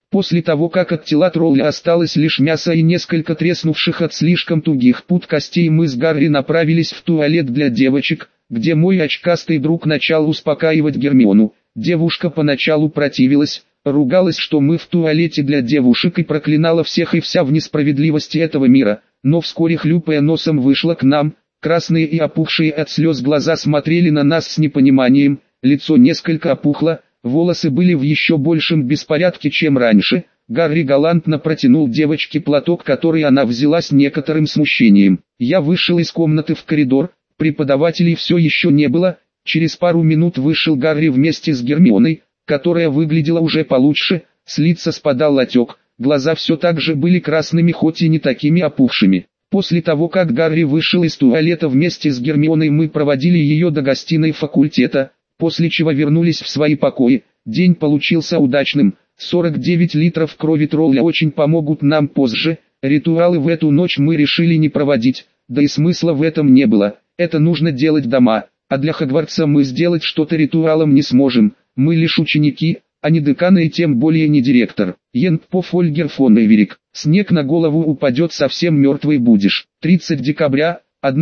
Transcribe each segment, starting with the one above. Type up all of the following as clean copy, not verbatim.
После того как от тела тролля осталось лишь мясо и несколько треснувших от слишком тугих пут костей, мы с Гарри направились в туалет для девочек, где мой очкастый друг начал успокаивать Гермиону. Девушка поначалу противилась, ругалась, что мы в туалете для девушек, и проклинала всех и вся в несправедливости этого мира, но вскоре, хлюпая носом, вышла к нам. Красные и опухшие от слез глаза смотрели на нас с непониманием, лицо несколько опухло, волосы были в еще большем беспорядке, чем раньше. Гарри галантно протянул девочке платок, который она взяла с некоторым смущением. Я вышел из комнаты в коридор, преподавателей все еще не было. Через пару минут вышел Гарри вместе с Гермионой, которая выглядела уже получше, с лица спадал отек, глаза все так же были красными, хоть и не такими опухшими. После того как Гарри вышел из туалета вместе с Гермионой, мы проводили ее до гостиной факультета, после чего вернулись в свои покои. День получился удачным, 49 литров крови тролля очень помогут нам позже. Ритуалы в эту ночь мы решили не проводить, да и смысла в этом не было, это нужно делать дома, а для Хогвартса мы сделать что-то ритуалом не сможем, мы лишь ученики, а не декан и тем более не директор. Ентпо Фольгер фон Эверик, снег на голову упадет, совсем мертвый будешь. 30 декабря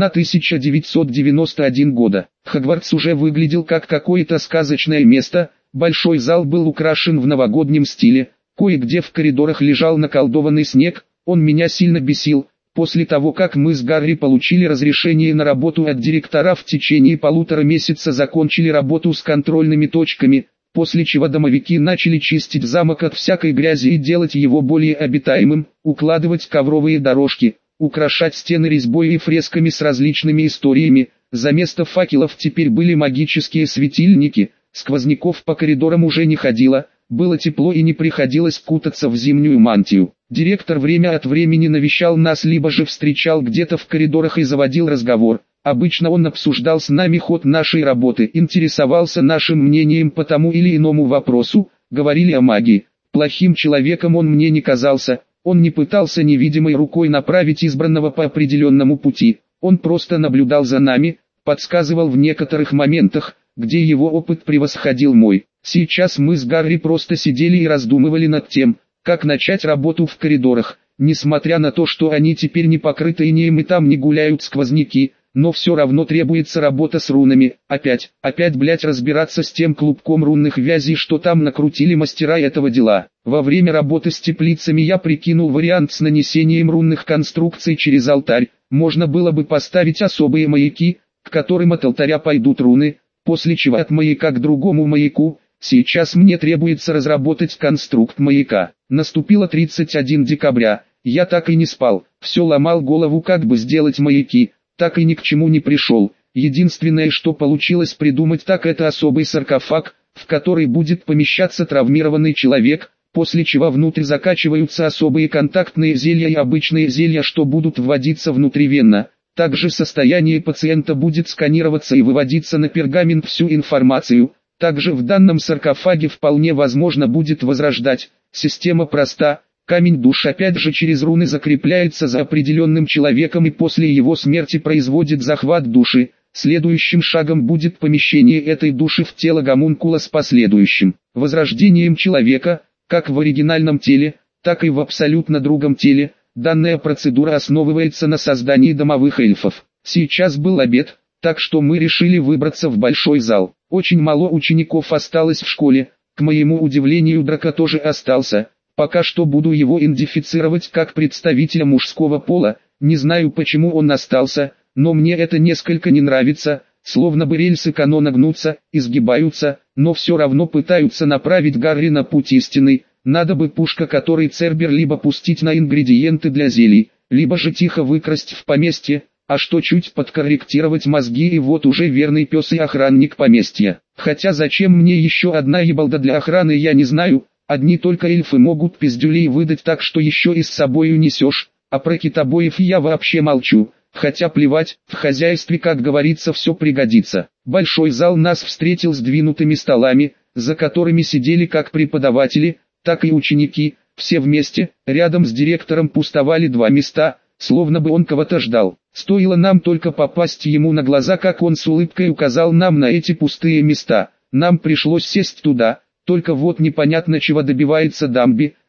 1991 года. Хогвартс уже выглядел как какое-то сказочное место, большой зал был украшен в новогоднем стиле, кое-где в коридорах лежал наколдованный снег, он меня сильно бесил. После того как мы с Гарри получили разрешение на работу от директора, в течение 1,5 месяца закончили работу с контрольными точками, после чего домовики начали чистить замок от всякой грязи и делать его более обитаемым, укладывать ковровые дорожки, украшать стены резьбой и фресками с различными историями. За место факелов теперь были магические светильники, сквозняков по коридорам уже не ходило, было тепло и не приходилось кутаться в зимнюю мантию. Директор время от времени навещал нас, либо же встречал где-то в коридорах и заводил разговор. Обычно он обсуждал с нами ход нашей работы, интересовался нашим мнением по тому или иному вопросу, говорили о магии. Плохим человеком он мне не казался, он не пытался невидимой рукой направить избранного по определенному пути, он просто наблюдал за нами, подсказывал в некоторых моментах, где его опыт превосходил мой. Сейчас мы с Гарри просто сидели и раздумывали над тем, как начать работу в коридорах, несмотря на то, что они теперь не покрыты инеем и там не гуляют сквозняки. Но все равно требуется работа с рунами, опять разбираться с тем клубком рунных вязей, что там накрутили мастера этого дела. Во время работы с теплицами я прикинул вариант с нанесением рунных конструкций через алтарь, можно было бы поставить особые маяки, к которым от алтаря пойдут руны, после чего от маяка к другому маяку. Сейчас мне требуется разработать конструкт маяка. Наступило 31 декабря, я так и не спал, все ломал голову, как бы сделать маяки. Так и ни к чему не пришел. Единственное, что получилось придумать, так это особый саркофаг, в который будет помещаться травмированный человек, после чего внутрь закачиваются особые контактные зелья и обычные зелья, что будут вводиться внутривенно. Также состояние пациента будет сканироваться и выводиться на пергамент всю информацию. Также в данном саркофаге вполне возможно будет возрождать. Система проста. Камень душ опять же через руны закрепляется за определенным человеком и после его смерти производит захват души. Следующим шагом будет помещение этой души в тело гомункула с последующим возрождением человека, как в оригинальном теле, так и в абсолютно другом теле. Данная процедура основывается на создании домовых эльфов. Сейчас был обед, так что мы решили выбраться в большой зал. Очень мало учеников осталось в школе, к моему удивлению Драко тоже остался. Пока что буду его идентифицировать как представителя мужского пола, не знаю почему он остался, но мне это несколько не нравится, словно бы рельсы канона гнутся, изгибаются, но все равно пытаются направить Гарри на путь истинный. Надо бы пушка, который Цербер либо пустить на ингредиенты для зелий, либо же тихо выкрасть в поместье, а что чуть подкорректировать мозги, и вот уже верный пес и охранник поместья. Хотя зачем мне еще одна ебалда для охраны, я не знаю. Одни только эльфы могут пиздюлей выдать так, что еще и с собой унесешь, а про китобоев я вообще молчу, хотя плевать, в хозяйстве, как говорится, все пригодится. Большой зал нас встретил сдвинутыми столами, за которыми сидели как преподаватели, так и ученики, все вместе. Рядом с директором пустовали 2 места, словно бы он кого-то ждал. Стоило нам только попасть ему на глаза, как он с улыбкой указал нам на эти пустые места. Нам пришлось сесть туда. Только вот непонятно, чего добивается Дамби.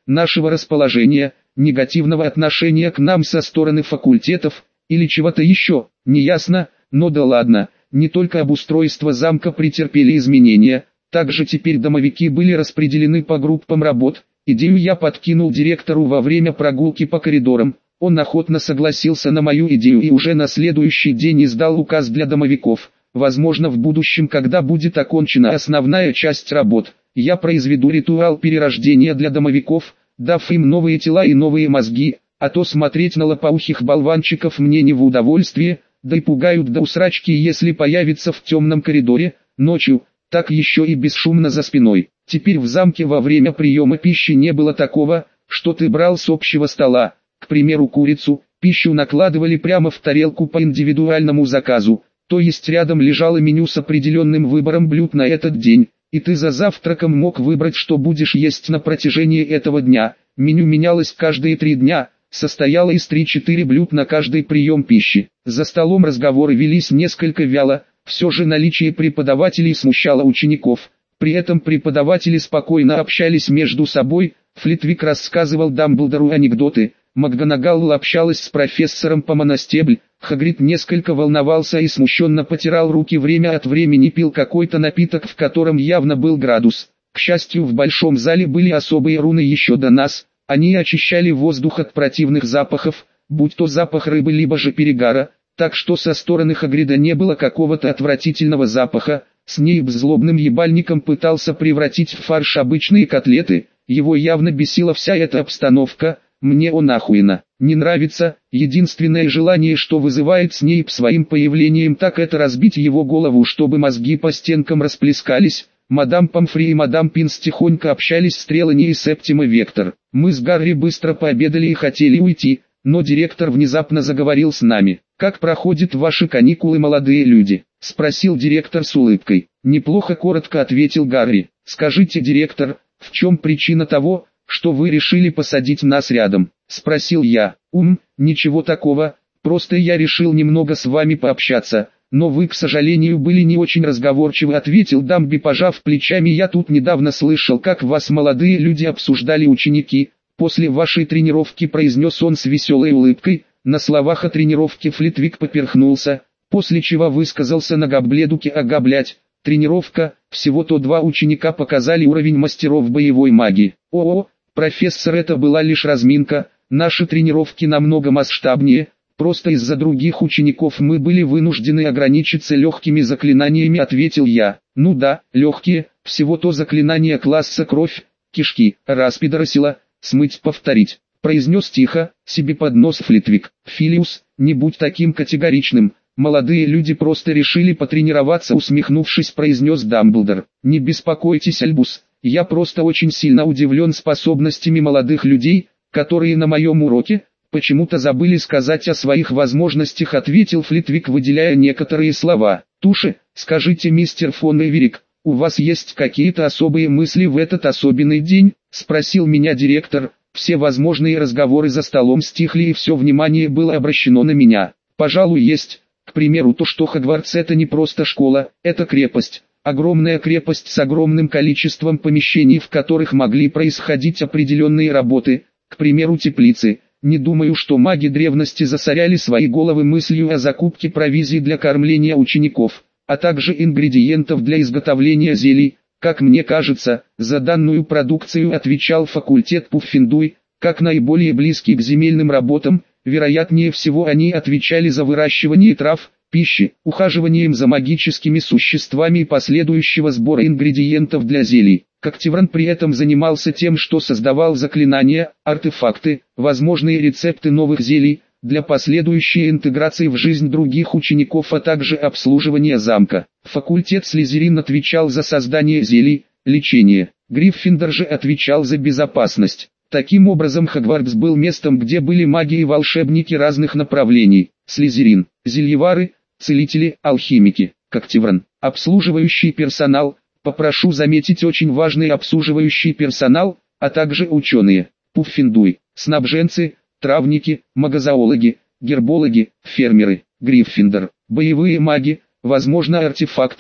нашего расположения, негативного отношения к нам со стороны факультетов, или чего-то еще, неясно, но да ладно, не только обустройство замка претерпели изменения, также теперь домовики были распределены по группам работ. Идею я подкинул директору во время прогулки по коридорам, он охотно согласился на мою идею и уже на следующий день издал указ для домовиков. Возможно, в будущем, когда будет окончена основная часть работ, я произведу ритуал перерождения для домовиков, дав им новые тела и новые мозги, а то смотреть на лопоухих болванчиков мне не в удовольствие, да и пугают до усрачки, если появится в темном коридоре, ночью, так еще и бесшумно за спиной. Теперь в замке во время приема пищи не было такого, что ты брал с общего стола, к примеру курицу, пищу накладывали прямо в тарелку по индивидуальному заказу, то есть рядом лежало меню с определенным выбором блюд на этот день, и ты за завтраком мог выбрать, что будешь есть на протяжении этого дня. Меню менялось каждые 3 дня, состояло из 3-4 блюд на каждый прием пищи. За столом разговоры велись несколько вяло, все же наличие преподавателей смущало учеников. При этом преподаватели спокойно общались между собой, Флитвик рассказывал Дамблдору анекдоты, МакГонагал общалась с профессором по моностебль, Хагрид несколько волновался и смущенно потирал руки, время от времени пил какой-то напиток, в котором явно был градус. К счастью, в большом зале были особые руны еще до нас, они очищали воздух от противных запахов, будь то запах рыбы либо же перегара, так что со стороны Хагрида не было какого-то отвратительного запаха. Снейп злобным ебальником пытался превратить в фарш обычные котлеты, его явно бесила вся эта обстановка. Мне он охуенно не нравится, единственное желание, что вызывает Снейп своим появлением, так это разбить его голову, чтобы мозги по стенкам расплескались. Мадам Помфри и мадам Пинс тихонько общались с Трелани и Септима Вектор. Мы с Гарри быстро пообедали и хотели уйти, но директор внезапно заговорил с нами. «Как проходят ваши каникулы, молодые люди?» — спросил директор с улыбкой. «Неплохо», — коротко ответил Гарри. «Скажите, директор, в чем причина того, что вы решили посадить нас рядом?» — спросил я. Ничего такого, просто я решил немного с вами пообщаться, но вы, к сожалению, были не очень разговорчивы», — ответил Дамби, пожав плечами. «Я тут недавно слышал, как вас молодые люди обсуждали ученики, после вашей тренировки», — произнес он с веселой улыбкой. На словах о тренировке Флитвик поперхнулся, после чего высказался на Гоббледуке: «Ага, блять, тренировка, всего-то 2 ученика показали уровень мастеров боевой магии». «О, профессор, это была лишь разминка, наши тренировки намного масштабнее, просто из-за других учеников мы были вынуждены ограничиться легкими заклинаниями», — ответил я. «Ну да, легкие, всего-то заклинания класса кровь, кишки, распидоросила, смыть, повторить», — произнес тихо, себе под нос Флитвик. «Филиус, не будь таким категоричным, молодые люди просто решили потренироваться», — усмехнувшись, произнес Дамблдор. «Не беспокойтесь, Альбус, я просто очень сильно удивлен способностями молодых людей, которые на моем уроке почему-то забыли сказать о своих возможностях», — ответил Флитвик, выделяя некоторые слова. «Туши, скажите, мистер фон Эверик, у вас есть какие-то особые мысли в этот особенный день?» — спросил меня директор. Все возможные разговоры за столом стихли, и все внимание было обращено на меня. «Пожалуй, есть. К примеру, то, что Хогвартс — это не просто школа, это крепость. Огромная крепость с огромным количеством помещений, в которых могли происходить определенные работы, к примеру, теплицы. Не думаю, что маги древности засоряли свои головы мыслью о закупке провизии для кормления учеников, а также ингредиентов для изготовления зелий. Как мне кажется, за данную продукцию отвечал факультет Пуффендуй, как наиболее близкий к земельным работам. Вероятнее всего, они отвечали за выращивание трав, пищи, ухаживанием за магическими существами и последующего сбора ингредиентов для зелий. Когтевран при этом занимался тем, что создавал заклинания, артефакты, возможные рецепты новых зелий, для последующей интеграции в жизнь других учеников, а также обслуживания замка. Факультет Слизерин отвечал за создание зелий, лечение. Гриффиндор же отвечал за безопасность. Таким образом, Хогвартс был местом, где были маги и волшебники разных направлений. Слизерин – зельевары, целители, алхимики. Когтевран – обслуживающий персонал, попрошу заметить, очень важный обслуживающий персонал, а также ученые. Пуффендуй – снабженцы, травники, магозоологи, гербологи, фермеры. Гриффиндор – боевые маги, возможно артефакторы,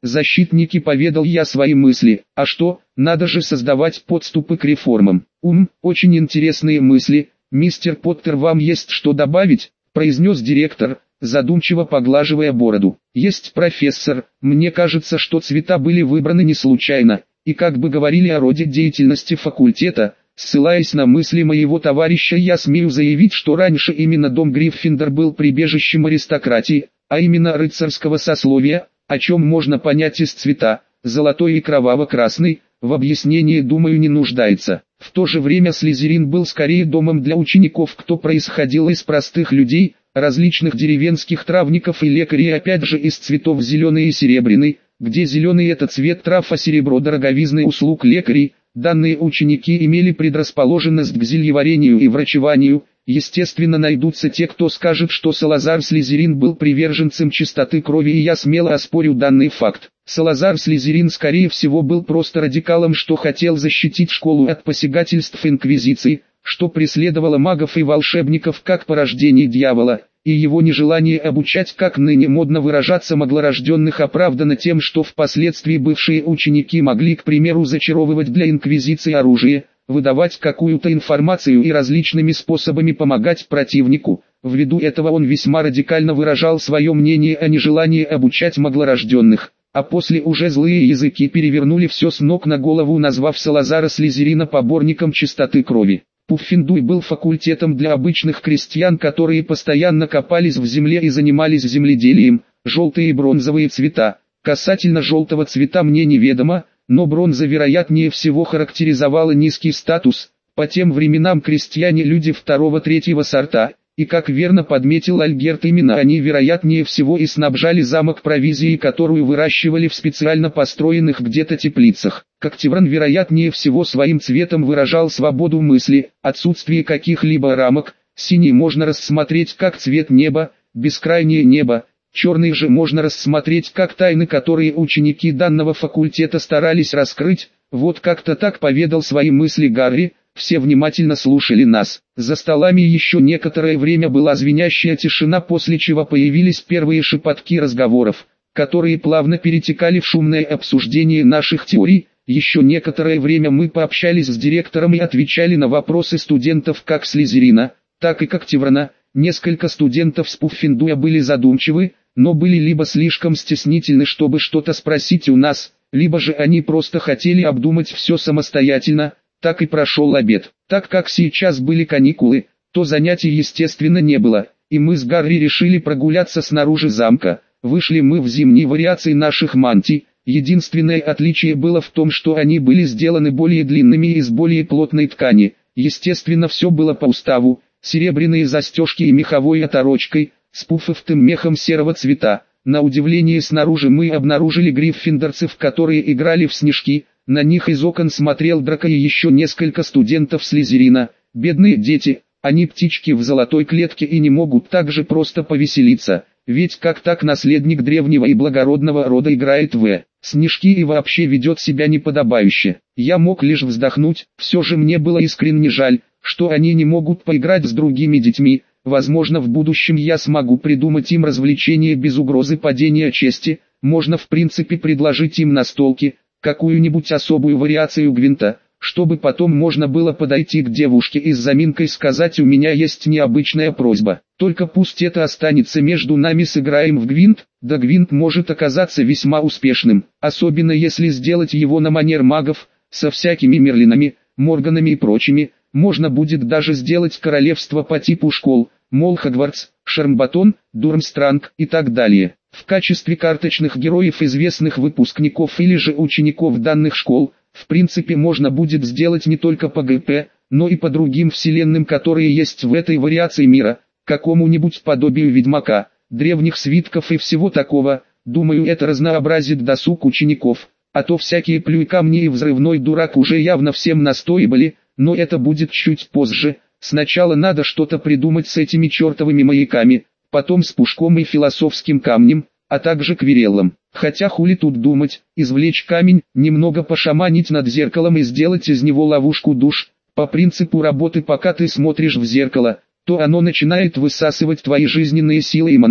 защитники, поведал я свои мысли. А что, надо же создавать подступы к реформам. Очень интересные мысли. Мистер Поттер, вам есть что добавить? Произнес директор, задумчиво поглаживая бороду. Есть, профессор, мне кажется, что цвета были выбраны не случайно, и как бы говорили о роде деятельности факультета. Ссылаясь на мысли моего товарища, я смею заявить, что раньше именно дом Гриффиндор был прибежищем аристократии, а именно рыцарского сословия, о чем можно понять из цвета, золотой и кроваво-красный, в объяснении, думаю, не нуждается. В то же время Слизерин был скорее домом для учеников, кто происходил из простых людей, различных деревенских травников и лекарей, опять же из цветов зеленый и серебряный, где зеленый это цвет трав, а серебро дороговизны услуг лекарей. Данные ученики имели предрасположенность к зельеварению и врачеванию. Естественно, найдутся те, кто скажет, что Салазар Слизерин был приверженцем чистоты крови, и я смело оспорю данный факт. Салазар Слизерин скорее всего был просто радикалом, что хотел защитить школу от посягательств инквизиции, что преследовало магов и волшебников как порождение дьявола, и его нежелание обучать, как ныне модно выражаться, маглорожденных оправдано тем, что впоследствии бывшие ученики могли, к примеру, зачаровывать для инквизиции оружие, выдавать какую-то информацию и различными способами помогать противнику. Ввиду этого он весьма радикально выражал свое мнение о нежелании обучать маглорожденных, а после уже злые языки перевернули все с ног на голову, назвав Салазара Слизерина поборником чистоты крови. Пуффендуй был факультетом для обычных крестьян, которые постоянно копались в земле и занимались земледелием. Желтые и бронзовые цвета. Касательно желтого цвета мне неведомо, но бронза вероятнее всего характеризовала низкий статус. По тем временам крестьяне люди второго-третьего сорта, и как верно подметил Альгерт, именно они вероятнее всего и снабжали замок провизией, которую выращивали в специально построенных где-то теплицах. Коктевран вероятнее всего своим цветом выражал свободу мысли, отсутствие каких-либо рамок. Синий можно рассмотреть как цвет неба, бескрайнее небо. Черный же можно рассмотреть как тайны, которые ученики данного факультета старались раскрыть. Вот как-то так поведал свои мысли Гарри. Все внимательно слушали нас. За столами еще некоторое время была звенящая тишина, после чего появились первые шепотки разговоров, которые плавно перетекали в шумное обсуждение наших теорий. Еще некоторое время мы пообщались с директором и отвечали на вопросы студентов как Слизерина, так и Коктеврана. Несколько студентов с Пуффендуя были задумчивы, но были либо слишком стеснительны, чтобы что-то спросить у нас, либо же они просто хотели обдумать все самостоятельно. Так и прошел обед. Так как сейчас были каникулы, то занятий естественно не было, и мы с Гарри решили прогуляться снаружи замка. Вышли мы в зимние вариации наших мантий. Единственное отличие было в том, что они были сделаны более длинными и из более плотной ткани. Естественно, все было по уставу. Серебряные застежки и меховой оторочкой, с пуфовым мехом серого цвета. На удивление, снаружи мы обнаружили гриффиндорцев, которые играли в снежки. На них из окон смотрел Драко и еще несколько студентов Слизерина. Бедные дети, они птички в золотой клетке и не могут так же просто повеселиться. Ведь как так наследник древнего и благородного рода играет в снежки и вообще ведет себя неподобающе. Я мог лишь вздохнуть. Все же мне было искренне жаль, что они не могут поиграть с другими детьми. Возможно, в будущем я смогу придумать им развлечение без угрозы падения чести. Можно в принципе предложить им настолки, какую-нибудь особую вариацию гвинта, чтобы потом можно было подойти к девушке и с заминкой сказать: у меня есть необычная просьба. Только пусть это останется между нами, сыграем в гвинт. Да, гвинт может оказаться весьма успешным, особенно если сделать его на манер магов, со всякими Мерлинами, Морганами и прочими. Можно будет даже сделать королевство по типу школ, мол, Хогвартс, Шармбатон, Дурмстранг и так далее. В качестве карточных героев известных выпускников или же учеников данных школ, в принципе можно будет сделать не только по ГП, но и по другим вселенным, которые есть в этой вариации мира, какому-нибудь подобию Ведьмака, древних свитков и всего такого. Думаю, это разнообразит досуг учеников, а то всякие плюй камни и взрывной дурак уже явно всем настоебали, но это будет чуть позже. Сначала надо что-то придумать с этими чертовыми маяками, потом с пушком и философским камнем, а также квиреллом. Хотя хули тут думать, извлечь камень, немного пошаманить над зеркалом и сделать из него ловушку душ. По принципу работы, пока ты смотришь в зеркало, то оно начинает высасывать твои жизненные силы и ману.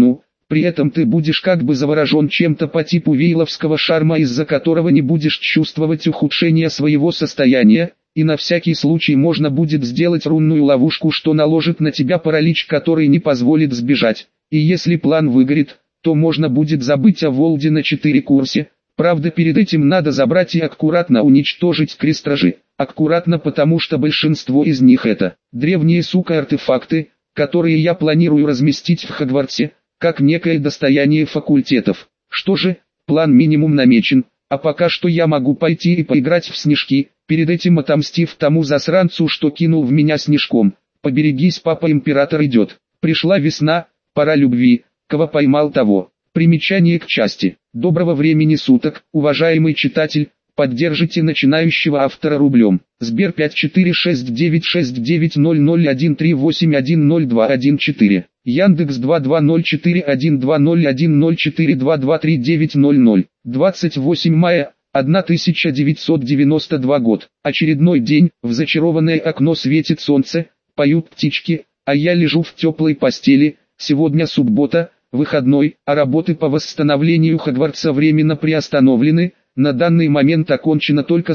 При этом ты будешь как бы заворожен чем-то по типу вейловского шарма, из-за которого не будешь чувствовать ухудшения своего состояния, и на всякий случай можно будет сделать рунную ловушку, что наложит на тебя паралич, который не позволит сбежать. И если план выгорит, то можно будет забыть о Волде на 4 курсе. Правда, перед этим надо забрать и аккуратно уничтожить крестражи. Аккуратно, потому что большинство из них это древние артефакты, которые я планирую разместить в Хогвартсе, как некое достояние факультетов. Что же, план минимум намечен, а пока что я могу пойти и поиграть в снежки, перед этим отомстив тому засранцу, что кинул в меня снежком. Поберегись, папа, император идет. Пришла весна, пора любви, кого поймал того. Примечание к части. Доброго времени суток, уважаемый читатель. Поддержите начинающего автора рублем. Сбер 5469690013810214. Яндекс 2204120104223900. 28 мая 1992 год. Очередной день, в зачарованное окно светит солнце, поют птички, а я лежу в теплой постели. Сегодня суббота, выходной, а работы по восстановлению Хогвартса временно приостановлены. На данный момент окончено только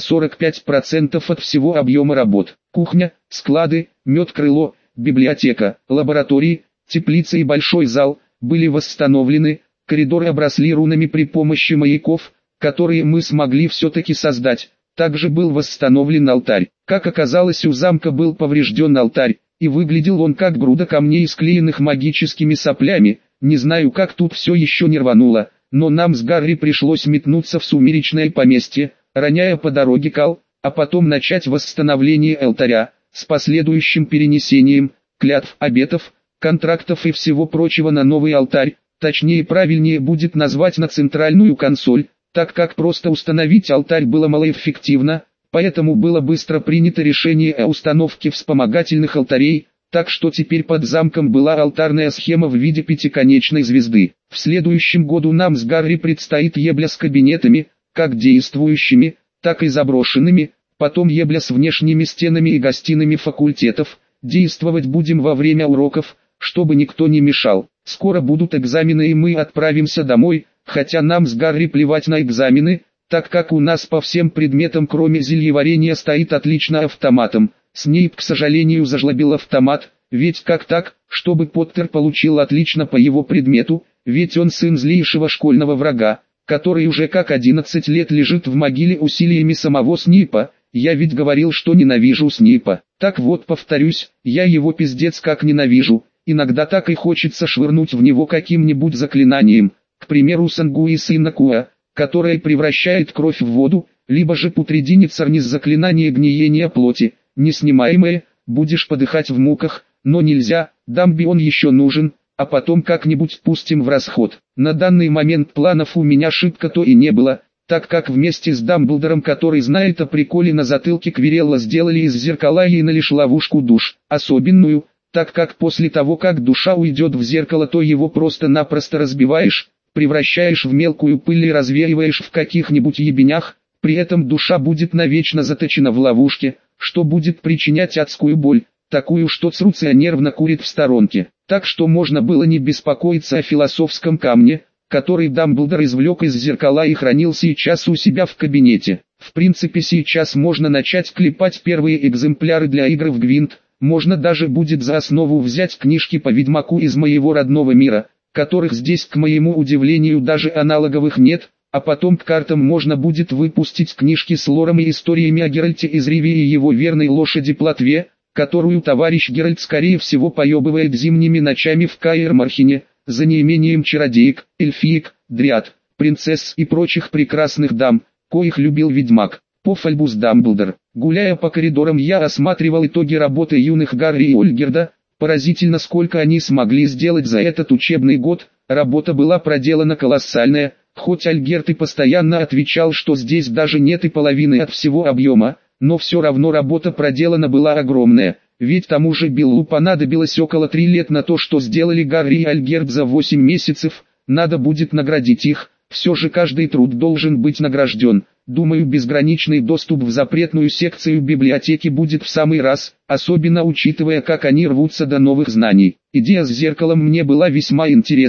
45% от всего объема работ. Кухня, склады, медкрыло, библиотека, лаборатории, теплица и большой зал были восстановлены. Коридоры обросли рунами при помощи маяков, которые мы смогли все-таки создать. Также был восстановлен алтарь. Как оказалось, у замка был поврежден алтарь, и выглядел он как груда камней, склеенных магическими соплями. Не знаю, как тут все еще не рвануло, но нам с Гарри пришлось метнуться в сумеречное поместье, роняя по дороге кал, а потом начать восстановление алтаря, с последующим перенесением клятв, обетов, контрактов и всего прочего на новый алтарь. Точнее, правильнее будет назвать на центральную консоль, так как просто установить алтарь было малоэффективно, поэтому было быстро принято решение о установке вспомогательных алтарей. Так что теперь под замком была алтарная схема в виде пятиконечной звезды. В следующем году нам с Гарри предстоит ебля с кабинетами, как действующими, так и заброшенными, потом ебля с внешними стенами и гостиными факультетов. Действовать будем во время уроков, чтобы никто не мешал. Скоро будут экзамены и мы отправимся домой, хотя нам с Гарри плевать на экзамены, так как у нас по всем предметам кроме зельеварения стоит отлично автоматом. Снейп, к сожалению, зажлобил автомат, ведь как так, чтобы Поттер получил отлично по его предмету, ведь он сын злейшего школьного врага, который уже как 11 лет лежит в могиле усилиями самого Снейпа. Я ведь говорил, что ненавижу Снейпа. Так вот, повторюсь, я его пиздец как ненавижу, иногда так и хочется швырнуть в него каким-нибудь заклинанием, к примеру Сангуи сына Куа, которое превращает кровь в воду, либо же Путридини Царнис заклинание гниения плоти. Неснимаемое, будешь подыхать в муках, но нельзя, Дамби он еще нужен, а потом как-нибудь пустим в расход. На данный момент планов у меня шибко-то и не было, так как вместе с Дамблдором, который знает о приколе на затылке Квирелла, сделали из зеркала ей лишь ловушку душ, особенную, так как после того как душа уйдет в зеркало, то его просто-напросто разбиваешь, превращаешь в мелкую пыль и развеиваешь в каких-нибудь ебенях, при этом душа будет навечно заточена в ловушке, что будет причинять адскую боль, такую, что Цруция нервно курит в сторонке. Так что можно было не беспокоиться о философском камне, который Дамблдор извлек из зеркала и хранил сейчас у себя в кабинете. В принципе, сейчас можно начать клепать первые экземпляры для игры в Гвинт, можно даже будет за основу взять книжки по Ведьмаку из моего родного мира, которых здесь, к моему удивлению, даже аналоговых нет. А потом к картам можно будет выпустить книжки с лором и историями о Геральте из Ривии и его верной лошади Плотве, которую товарищ Геральт скорее всего поебывает зимними ночами в Каэр-Мархене, за неимением чародеек, эльфиек, дриад, принцесс и прочих прекрасных дам, коих любил ведьмак. По Альбус Дамблдор. Гуляя по коридорам, я осматривал итоги работы юных Гарри и Ольгерда. Поразительно, сколько они смогли сделать за этот учебный год. Работа была проделана колоссальная. Хоть Альгерт и постоянно отвечал, что здесь даже нет и половины от всего объема, но все равно работа проделана была огромная, ведь тому же Биллу понадобилось около 3 лет на то, что сделали Гарри и Альгерт за 8 месяцев, надо будет наградить их, все же каждый труд должен быть награжден. Думаю, безграничный доступ в запретную секцию библиотеки будет в самый раз, особенно учитывая, как они рвутся до новых знаний. Идея с зеркалом мне была весьма интересна.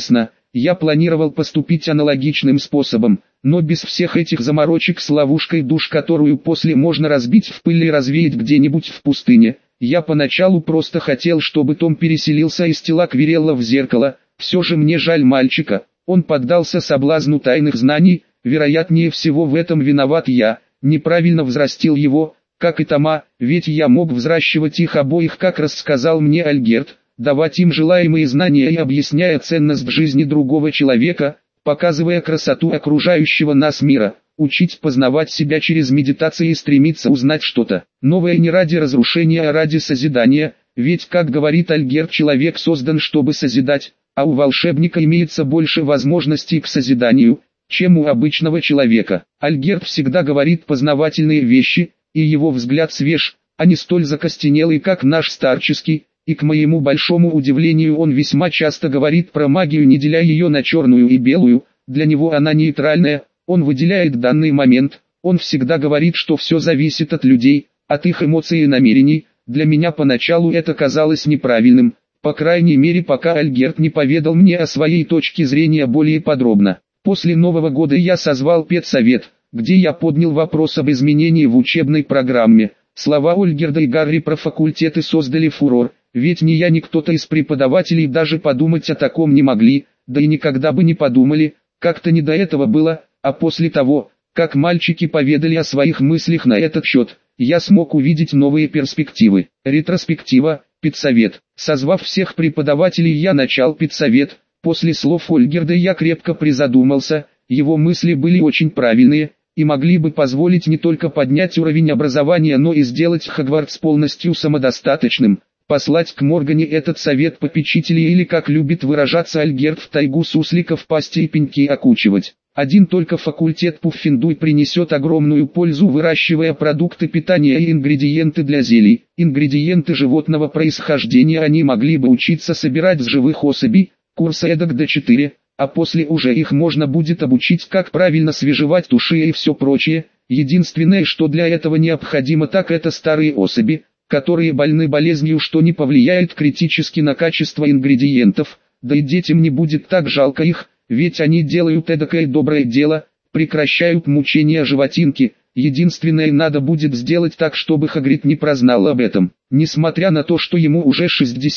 я планировал поступить аналогичным способом, но без всех этих заморочек с ловушкой душ, которую после можно разбить в пыль и развеять где-нибудь в пустыне. Я поначалу просто хотел, чтобы Том переселился из тела Квирелла в зеркало. Все же мне жаль мальчика, он поддался соблазну тайных знаний, вероятнее всего в этом виноват я, неправильно взрастил его, как и Тома, ведь я мог взращивать их обоих, как рассказал мне Альгерт, давать им желаемые знания и объясняя ценность жизни другого человека, показывая красоту окружающего нас мира, учить познавать себя через медитацию и стремиться узнать что-то новое не ради разрушения, а ради созидания, ведь, как говорит Альгерт, человек создан, чтобы созидать, а у волшебника имеется больше возможностей к созиданию, чем у обычного человека. Альгерт всегда говорит познавательные вещи, и его взгляд свеж, а не столь закостенелый, как наш старческий, и к моему большому удивлению он весьма часто говорит про магию, не деля ее на черную и белую, для него она нейтральная, он выделяет данный момент, он всегда говорит, что все зависит от людей, от их эмоций и намерений. Для меня поначалу это казалось неправильным, по крайней мере пока Альгерт не поведал мне о своей точке зрения более подробно. После Нового года я созвал педсовет, где я поднял вопрос об изменении в учебной программе. Слова Ольгерда и Гарри про факультеты создали фурор, ведь ни я, ни кто-то из преподавателей даже подумать о таком не могли, да и никогда бы не подумали, как-то не до этого было, а после того, как мальчики поведали о своих мыслях на этот счет, я смог увидеть новые перспективы. Ретроспектива, педсовет. Созвав всех преподавателей, я начал педсовет. После слов Ольгерда я крепко призадумался, его мысли были очень правильные, и могли бы позволить не только поднять уровень образования, но и сделать Хогвартс полностью самодостаточным, послать к Моргане этот совет попечителей или, как любит выражаться Альгерт, в тайгу сусликов пасти и пеньки окучивать. Один только факультет Пуффендуй принесет огромную пользу, выращивая продукты питания и ингредиенты для зелий. Ингредиенты животного происхождения они могли бы учиться собирать с живых особей, курса эдак до 4, а после уже их можно будет обучить, как правильно свежевать туши и все прочее. Единственное, что для этого необходимо, так это старые особи, которые больны болезнью, что не повлияет критически на качество ингредиентов, да и детям не будет так жалко их, ведь они делают эдакое доброе дело, прекращают мучения животинки. Единственное, надо будет сделать так, чтобы Хагрид не прознал об этом. Несмотря на то, что ему уже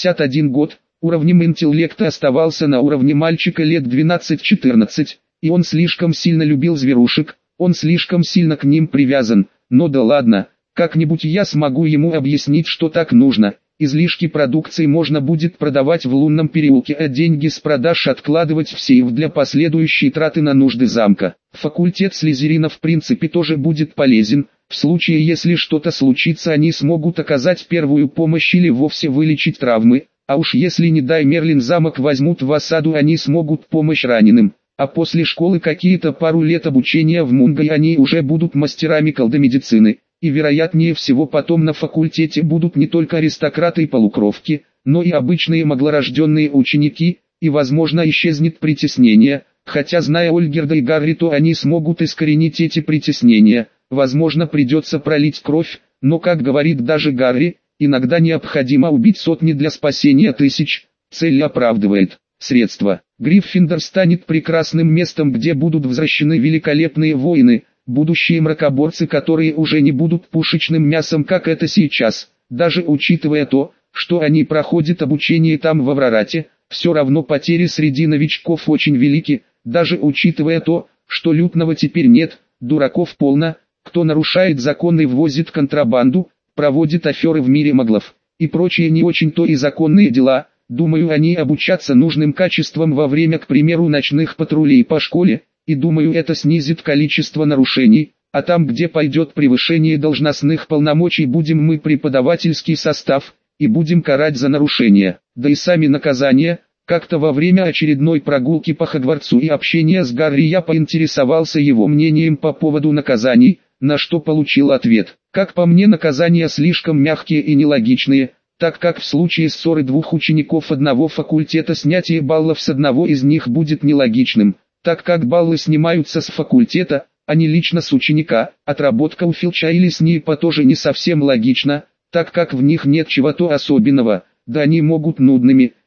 61 год, уровнем интеллекта оставался на уровне мальчика лет 12-14, и он слишком сильно любил зверушек, он слишком сильно к ним привязан. Но да ладно, как-нибудь я смогу ему объяснить, что так нужно. Излишки продукции можно будет продавать в лунном переулке, а деньги с продаж откладывать в сейф для последующей траты на нужды замка. Факультет Слизерина в принципе тоже будет полезен. В случае, если что-то случится, они смогут оказать первую помощь или вовсе вылечить травмы. А уж если, не дай Мерлин, замок возьмут в осаду, они смогут помочь раненым. А после школы какие-то пару лет обучения в Мунго, и они уже будут мастерами колдомедицины. И вероятнее всего потом на факультете будут не только аристократы и полукровки, но и обычные маглорожденные ученики, и возможно исчезнет притеснение, хотя зная Ольгерда и Гарри, то они смогут искоренить эти притеснения. Возможно, придется пролить кровь, но, как говорит даже Гарри, иногда необходимо убить сотни для спасения тысяч, цель оправдывает средства. Гриффиндор станет прекрасным местом, где будут взращены великолепные воины, будущие мракоборцы, которые уже не будут пушечным мясом, как это сейчас. Даже учитывая то, что они проходят обучение там в Аврорате, все равно потери среди новичков очень велики, даже учитывая то, что лютного теперь нет, дураков полно, кто нарушает законы, ввозит контрабанду, проводит аферы в мире маглов и прочие не очень-то и законные дела. Думаю, они обучатся нужным качествам во время, к примеру, ночных патрулей по школе, и думаю, это снизит количество нарушений, а там, где пойдет превышение должностных полномочий, будем мы преподавательский состав, и будем карать за нарушения. Да и сами наказания. Как-то во время очередной прогулки по Хогвартсу и общения с Гарри я поинтересовался его мнением по поводу наказаний, на что получил ответ. Как по мне, наказания слишком мягкие и нелогичные, так как в случае ссоры двух учеников одного факультета снятие баллов с одного из них будет нелогичным, так как баллы снимаются с факультета, а не лично с ученика. Отработка у Филча или Снейпа тоже не совсем логична, так как в них нет чего-то особенного, да они могут нудными,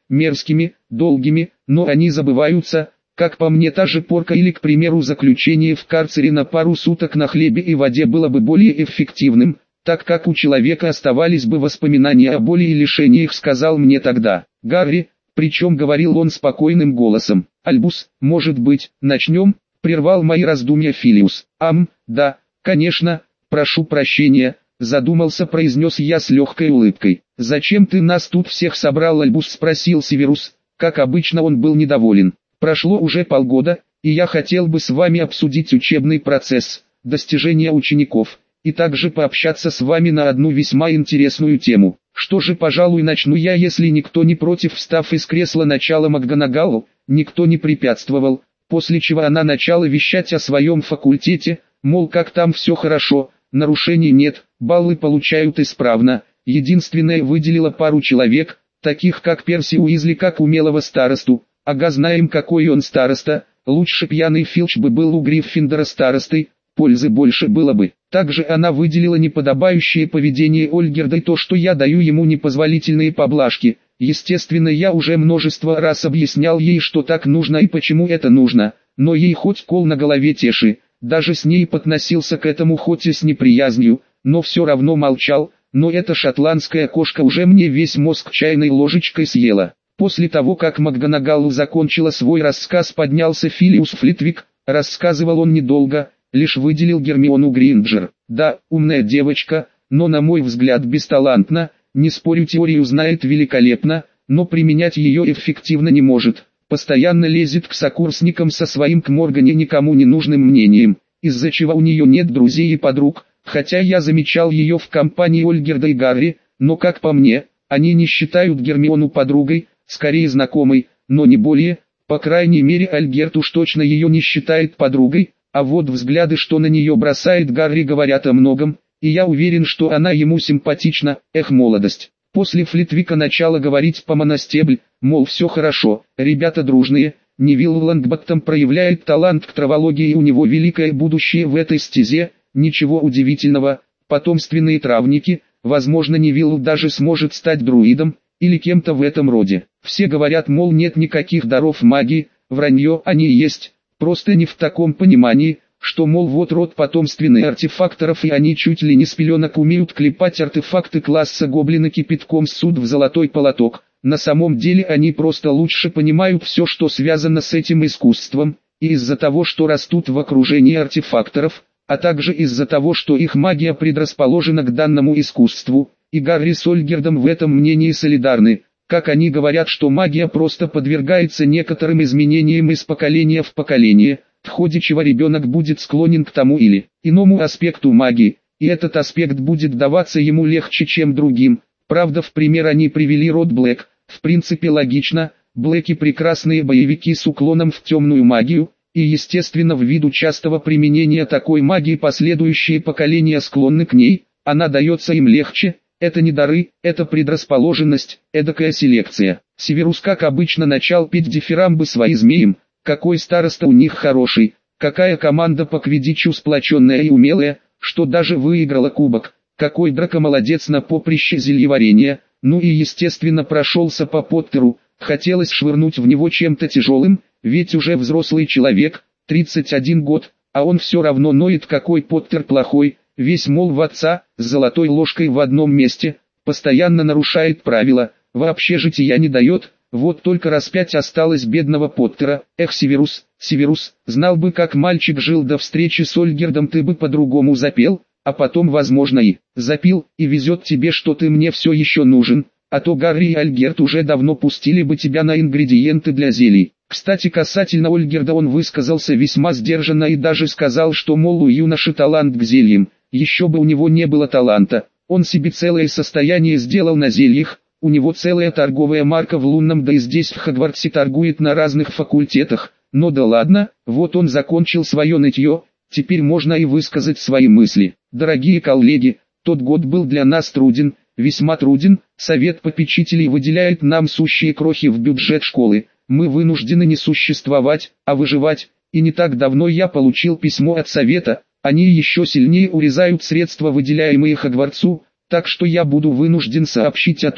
мерзкими, долгими, но они забываются. Как по мне, та же порка или, к примеру, заключение в карцере на пару суток на хлебе и воде было бы более эффективным, так как у человека оставались бы воспоминания о боли и лишениях, сказал мне тогда Гарри, причем говорил он спокойным голосом. «Альбус, может быть, начнем?» — прервал мои раздумья Филиус. Да, конечно, прошу прощения», — задумался, произнес я с легкой улыбкой. «Зачем ты нас тут всех собрал, Альбус?» — спросил Северус. Как обычно, он был недоволен. «Прошло уже полгода, и я хотел бы с вами обсудить учебный процесс, достижения учеников, и также пообщаться с вами на одну весьма интересную тему. Что же, пожалуй, начну я, если никто не против». Встав из кресла начала МакГонагалл, никто не препятствовал, после чего она начала вещать о своем факультете, мол, как там все хорошо, нарушений нет, баллы получают исправно. Единственное, выделила пару человек, таких как Перси Уизли, как умелого старосту. Ага, знаем, какой он староста, лучше пьяный Филч бы был у Гриффиндора старостой, пользы больше было бы. Также она выделила неподобающее поведение Ольгерда и то, что я даю ему непозволительные поблажки. Естественно, я уже множество раз объяснял ей, что так нужно и почему это нужно, но ей хоть кол на голове теши. Даже с ней подносился к этому хоть и с неприязнью, но все равно молчал, но эта шотландская кошка уже мне весь мозг чайной ложечкой съела. После того, как МакГонагалл закончила свой рассказ, поднялся Филиус Флитвик. Рассказывал он недолго, лишь выделил Гермиону Грейнджер. Да, умная девочка, но на мой взгляд бесталантна, не спорю, теорию знает великолепно, но применять ее эффективно не может. Постоянно лезет к сокурсникам со своим к Моргане никому не нужным мнением, из-за чего у нее нет друзей и подруг, хотя я замечал ее в компании Ольгерда и Гарри, но как по мне, они не считают Гермиону подругой, скорее знакомой, но не более. По крайней мере, Альгерт уж точно ее не считает подругой, а вот взгляды, что на нее бросает Гарри, говорят о многом, и я уверен, что она ему симпатична. Эх, молодость. После Флитвика начала говорить по Монастебль, мол, все хорошо, ребята дружные. Невилл Лонгботтом проявляет талант к травологии, и у него великое будущее в этой стезе. Ничего удивительного, потомственные травники, возможно, Невилл даже сможет стать друидом, или кем-то в этом роде. Все говорят, мол, нет никаких даров магии, вранье, они есть, просто не в таком понимании, что, мол, вот род потомственных артефакторов, и они чуть ли не с пеленок умеют клепать артефакты класса гоблина кипятком суд в золотой полоток. На самом деле они просто лучше понимают все, что связано с этим искусством, и из-за того, что растут в окружении артефакторов, а также из-за того, что их магия предрасположена к данному искусству, и Гарри с Ольгердом в этом мнении солидарны. Как они говорят, что магия просто подвергается некоторым изменениям из поколения в поколение, в ходе чего ребенок будет склонен к тому или иному аспекту магии, и этот аспект будет даваться ему легче, чем другим. Правда, в пример они привели род Блэк. В принципе логично, Блэки прекрасные боевики с уклоном в темную магию, и естественно ввиду частого применения такой магии последующие поколения склонны к ней, она дается им легче. Это не дары, это предрасположенность, эдакая селекция. Северус как обычно начал петь дифирамбы свои змеям, какой староста у них хороший, какая команда по квиддичу сплоченная и умелая, что даже выиграла кубок, какой Драко молодец на поприще зельеварения, ну и естественно прошелся по Поттеру, хотелось швырнуть в него чем-то тяжелым, ведь уже взрослый человек, 31 год, а он все равно ноет, какой Поттер плохой. Весь мол в отца, с золотой ложкой в одном месте, постоянно нарушает правила, вообще жития не дает, вот только распять осталось бедного Поттера. Эх, Северус, Северус, знал бы, как мальчик жил до встречи с Ольгердом, ты бы по-другому запел, а потом возможно и запил, и везет тебе, что ты мне все еще нужен, а то Гарри и Альгерт уже давно пустили бы тебя на ингредиенты для зелий. Кстати, касательно Ольгерда он высказался весьма сдержанно и даже сказал, что, мол, у юноши талант к зельям. Еще бы у него не было таланта, он себе целое состояние сделал на зельях, у него целая торговая марка в Лунном, да и здесь в Хогвартсе торгует на разных факультетах, но да ладно, вот он закончил свое нытье, теперь можно и высказать свои мысли. Дорогие коллеги, тот год был для нас труден, весьма труден, совет попечителей выделяет нам сущие крохи в бюджет школы, мы вынуждены не существовать, а выживать, и не так давно я получил письмо от совета. Они еще сильнее урезают средства, выделяемые Хогвартсу, так что я буду вынужден сообщить о том,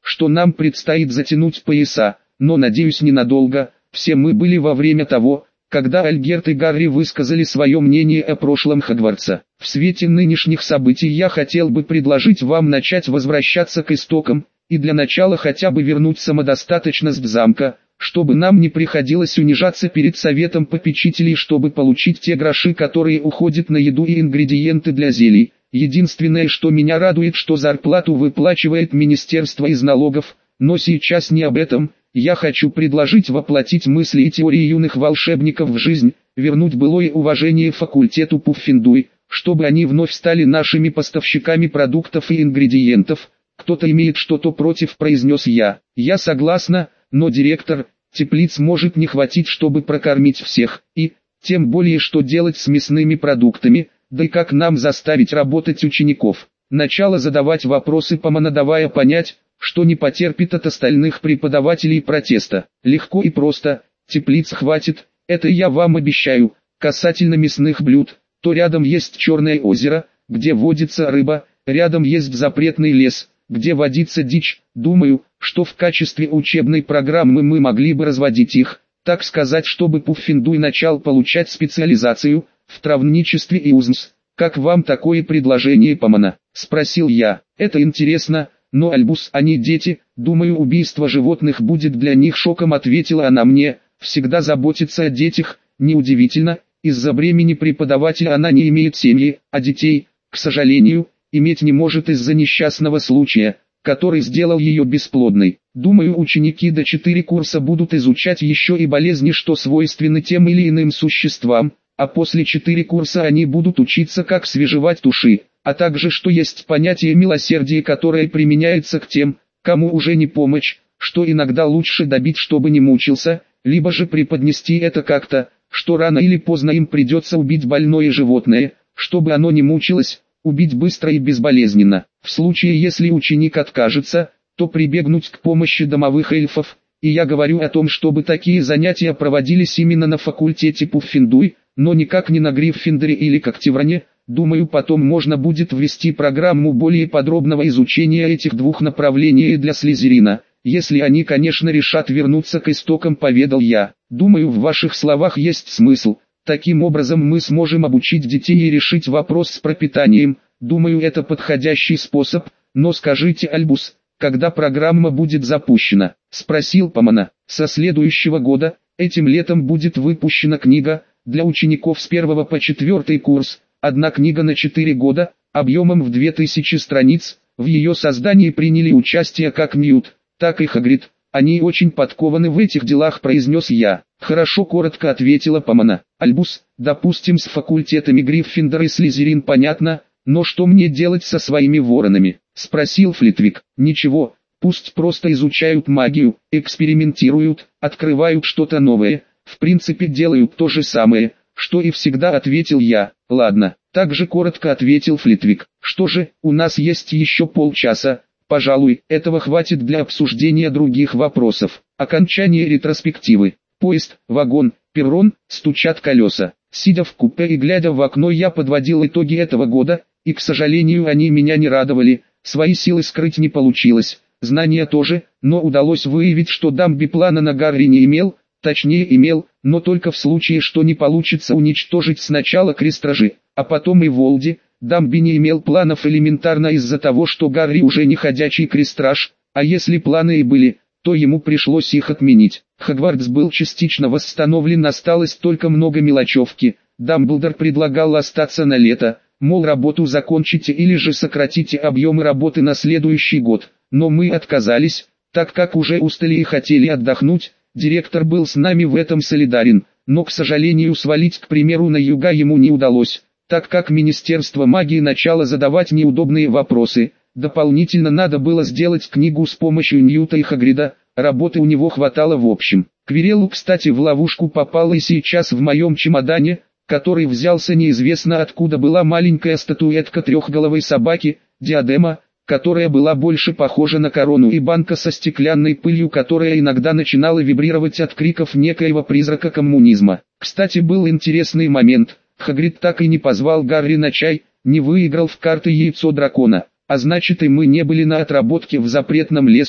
что нам предстоит затянуть пояса, но надеюсь ненадолго. Все мы были во время того, когда Альгерт и Гарри высказали свое мнение о прошлом Хогвартса. В свете нынешних событий я хотел бы предложить вам начать возвращаться к истокам, и для начала хотя бы вернуть самодостаточность замка, чтобы нам не приходилось унижаться перед советом попечителей, чтобы получить те гроши, которые уходят на еду и ингредиенты для зелий. Единственное, что меня радует, что зарплату выплачивает министерство из налогов, но сейчас не об этом. Я хочу предложить воплотить мысли и теории юных волшебников в жизнь, вернуть былое уважение факультету Пуффендуй, чтобы они вновь стали нашими поставщиками продуктов и ингредиентов. Кто-то имеет что-то против, произнес я. Я согласна, но директор, теплиц может не хватить, чтобы прокормить всех, и, тем более, что делать с мясными продуктами, да и как нам заставить работать учеников. Начало задавать вопросы Помона, давая понять, что не потерпит от остальных преподавателей протеста. Легко и просто, теплиц хватит, это я вам обещаю. Касательно мясных блюд, то рядом есть Черное озеро, где водится рыба, рядом есть запретный лес, где водится дичь. Думаю, что в качестве учебной программы мы могли бы разводить их, так сказать, чтобы Пуффендуй начал получать специализацию в травничестве и УЗМС. Как вам такое предложение, Помона? Спросил я. Это интересно. Но Альбус, они дети, думаю, убийство животных будет для них шоком, ответила она мне. Всегда заботится о детях, неудивительно, из-за бремени преподавателя она не имеет семьи, а детей, к сожалению, иметь не может из-за несчастного случая, который сделал ее бесплодной. Думаю, ученики до 4 курса будут изучать еще и болезни, что свойственны тем или иным существам, а после 4 курса они будут учиться, как свежевать туши, а также что есть понятие милосердия, которое применяется к тем, кому уже не помочь, что иногда лучше добить, чтобы не мучился, либо же преподнести это как-то, что рано или поздно им придется убить больное животное, чтобы оно не мучилось, убить быстро и безболезненно. В случае, если ученик откажется, то прибегнуть к помощи домовых эльфов, и я говорю о том, чтобы такие занятия проводились именно на факультете Пуффендуй, но никак не на Гриффиндоре или Когтевране. Думаю, потом можно будет ввести программу более подробного изучения этих двух направлений для Слизерина, если они, конечно, решат вернуться к истокам, поведал я. Думаю, в ваших словах есть смысл. Таким образом мы сможем обучить детей и решить вопрос с пропитанием. Думаю, это подходящий способ. Но скажите, Альбус, когда программа будет запущена? Спросил Помона. Со следующего года, этим летом будет выпущена книга для учеников с 1 по 4 курс. Одна книга на 4 года, объемом в 2000 страниц. В ее создании приняли участие как Ньют, так и Хагрид. Они очень подкованы в этих делах, произнес я. Хорошо, коротко ответила Помона. Альбус, допустим, с факультетами Гриффиндор и Слизерин понятно, но что мне делать со своими воронами? Спросил Флитвик. Ничего, пусть просто изучают магию, экспериментируют, открывают что-то новое, в принципе делают то же самое, что и всегда, ответил я. Ладно, также коротко ответил Флитвик. Что же, у нас есть еще полчаса. Пожалуй, этого хватит для обсуждения других вопросов. Окончание ретроспективы. Поезд, вагон, перрон, стучат колеса. Сидя в купе и глядя в окно, я подводил итоги этого года, и, к сожалению, они меня не радовали. Свои силы скрыть не получилось, знания тоже, но удалось выявить, что Дамби плана на Гарри не имел, точнее имел, но только в случае, что не получится уничтожить сначала Крестражи, а потом и Волди. Дамби не имел планов элементарно из-за того, что Гарри уже не ходячий Крестраж, а если планы и были, то ему пришлось их отменить. Хогвартс был частично восстановлен, осталось только много мелочевки. Дамблдор предлагал остаться на лето, мол, работу закончите или же сократите объемы работы на следующий год, но мы отказались, так как уже устали и хотели отдохнуть. Директор был с нами в этом солидарен, но, к сожалению, свалить, к примеру, на юга ему не удалось, так как Министерство магии начало задавать неудобные вопросы. Дополнительно надо было сделать книгу с помощью Ньюта и Хагрида, работы у него хватало в общем. Квирелл, кстати, в ловушку попал и сейчас в моем чемодане, который взялся неизвестно откуда, была маленькая статуэтка трехголовой собаки, диадема, которая была больше похожа на корону, и банка со стеклянной пылью, которая иногда начинала вибрировать от криков некоего призрака коммунизма. Кстати, был интересный момент. Хагрид так и не позвал Гарри на чай, не выиграл в карты яйцо дракона, а значит и мы не были на отработке в запретном лесу.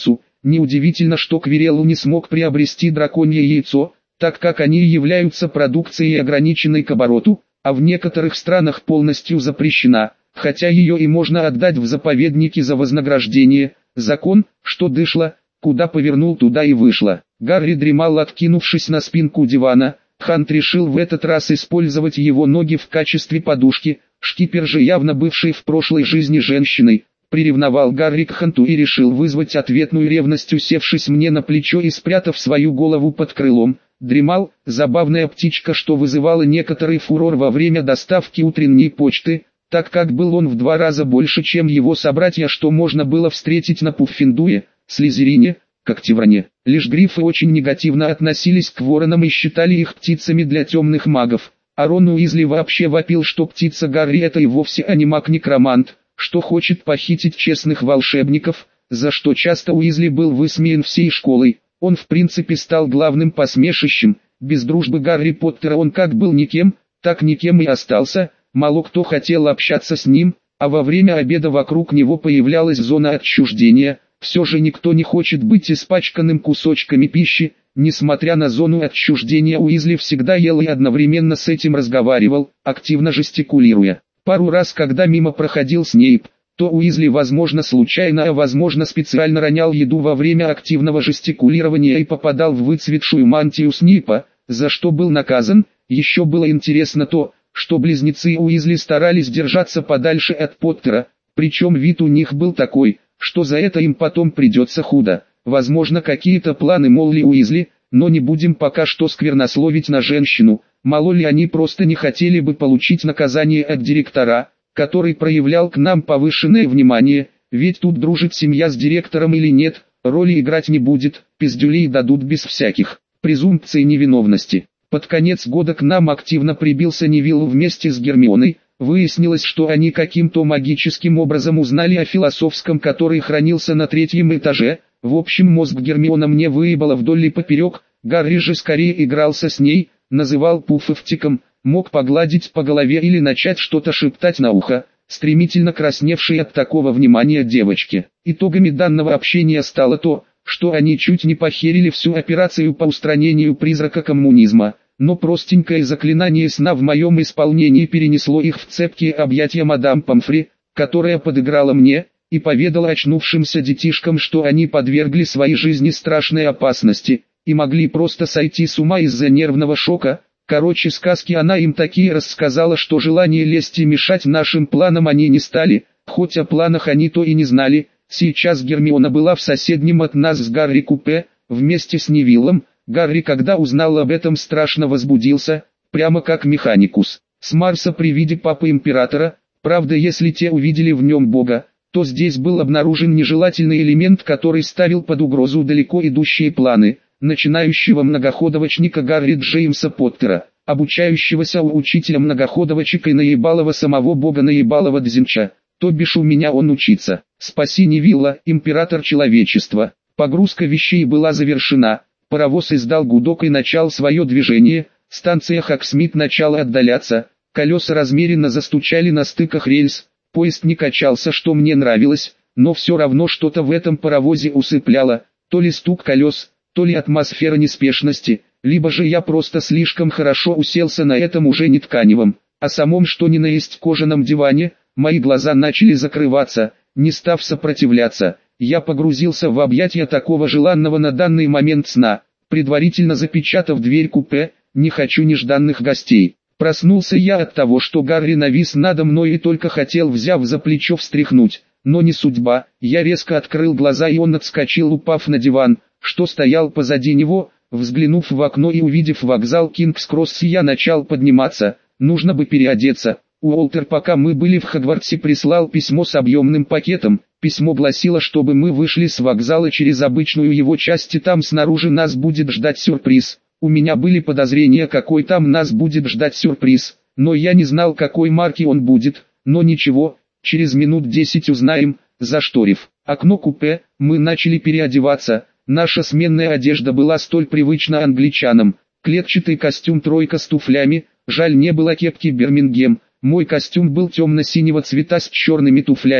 Неудивительно, что Квиреллу не смог приобрести драконье яйцо, так как они являются продукцией ограниченной к обороту, а в некоторых странах полностью запрещена, хотя ее и можно отдать в заповедники за вознаграждение. Закон, что дышло, куда повернул, туда и вышло. Гарри дремал, откинувшись на спинку дивана. Хант решил в этот раз использовать его ноги в качестве подушки. Шкипер же, явно бывший в прошлой жизни женщиной, приревновал Гарри к Ханту и решил вызвать ответную ревность, усевшись мне на плечо и спрятав свою голову под крылом. Дремал, забавная птичка, что вызывало некоторый фурор во время доставки утренней почты, так как был он в 2 раза больше, чем его собратья, что можно было встретить на Пуффендуе, Слизерине, Когтевране. Лишь грифы очень негативно относились к воронам и считали их птицами для темных магов. А Рон Уизли вообще вопил, что птица Гарри это и вовсе не маг-некромант, что хочет похитить честных волшебников, за что часто Уизли был высмеян всей школой. Он в принципе стал главным посмешищем. Без дружбы Гарри Поттера он как был никем, так никем и остался. Мало кто хотел общаться с ним, а во время обеда вокруг него появлялась зона отчуждения. Все же никто не хочет быть испачканным кусочками пищи. Несмотря на зону отчуждения, Уизли всегда ел и одновременно с этим разговаривал, активно жестикулируя. Пару раз, когда мимо проходил Снейп, то Уизли, возможно случайно, а возможно специально ронял еду во время активного жестикулирования и попадал в выцветшую мантию Снейпа, за что был наказан. Еще было интересно то, что близнецы Уизли старались держаться подальше от Поттера, причем вид у них был такой, что за это им потом придется худо. Возможно, какие-то планы Молли Уизли, но не будем пока что сквернословить на женщину. Мало ли, они просто не хотели бы получить наказание от директора, который проявлял к нам повышенное внимание, ведь тут дружит семья с директором или нет, роли играть не будет, пиздюлей дадут без всяких презумпций невиновности. Под конец года к нам активно прибился Невилл вместе с Гермионой. Выяснилось, что они каким-то магическим образом узнали о философском, который хранился на 3-м этаже. В общем, мозг Гермиона мне выебала вдоль и поперек. Гарри же скорее игрался с ней, называл пуффовтиком, мог погладить по голове или начать что-то шептать на ухо, стремительно красневшей от такого внимания девочке. Итогами данного общения стало то, что они чуть не похерили всю операцию по устранению призрака коммунизма, но простенькое заклинание сна в моем исполнении перенесло их в цепкие объятия мадам Помфри, которая подыграла мне и поведала очнувшимся детишкам, что они подвергли своей жизни страшной опасности и могли просто сойти с ума из-за нервного шока. Короче, сказки она им такие рассказала, что желание лезть и мешать нашим планам они не стали, хоть о планах они то и не знали. Сейчас Гермиона была в соседнем от нас с Гарри купе, вместе с Невиллом. Гарри, когда узнал об этом, страшно возбудился, прямо как Механикус с Марса при виде папы императора. Правда, если те увидели в нем бога, то здесь был обнаружен нежелательный элемент, который ставил под угрозу далеко идущие планы начинающего многоходовочника Гарри Джеймса Поттера, обучающегося у учителя многоходовочек и наебалого самого бога наебалого Дзинча, то бишь у меня он учится. Спаси Невилла, император человечества. Погрузка вещей была завершена, паровоз издал гудок и начал свое движение, станция Хоксмит начала отдаляться, колеса размеренно застучали на стыках рельс, поезд не качался, что мне нравилось, но все равно что-то в этом паровозе усыпляло, то ли стук колес, то ли атмосфера неспешности, либо же я просто слишком хорошо уселся на этом уже не тканевом, а самом что ни на есть кожаном диване. Мои глаза начали закрываться, не став сопротивляться, я погрузился в объятия такого желанного на данный момент сна, предварительно запечатав дверь купе. Не хочу нежданных гостей. Проснулся я от того, что Гарри навис надо мной и только хотел, взяв за плечо, встряхнуть, но не судьба. Я резко открыл глаза, и он отскочил, упав на диван, что стоял позади него. Взглянув в окно и увидев вокзал Кингс-Кросс, я начал подниматься. Нужно бы переодеться. Уолтер, пока мы были в Хогвартсе, прислал письмо с объемным пакетом. Письмо гласило, чтобы мы вышли с вокзала через обычную его часть, и там снаружи нас будет ждать сюрприз. У меня были подозрения, какой там нас будет ждать сюрприз, но я не знал, какой марки он будет. Но ничего, через минут 10 узнаем. Зашторив окно купе, мы начали переодеваться. Наша сменная одежда была столь привычна англичанам. Клетчатый костюм тройка с туфлями, жаль не было кепки Бирмингем. Мой костюм был темно-синего цвета с черными туфлями.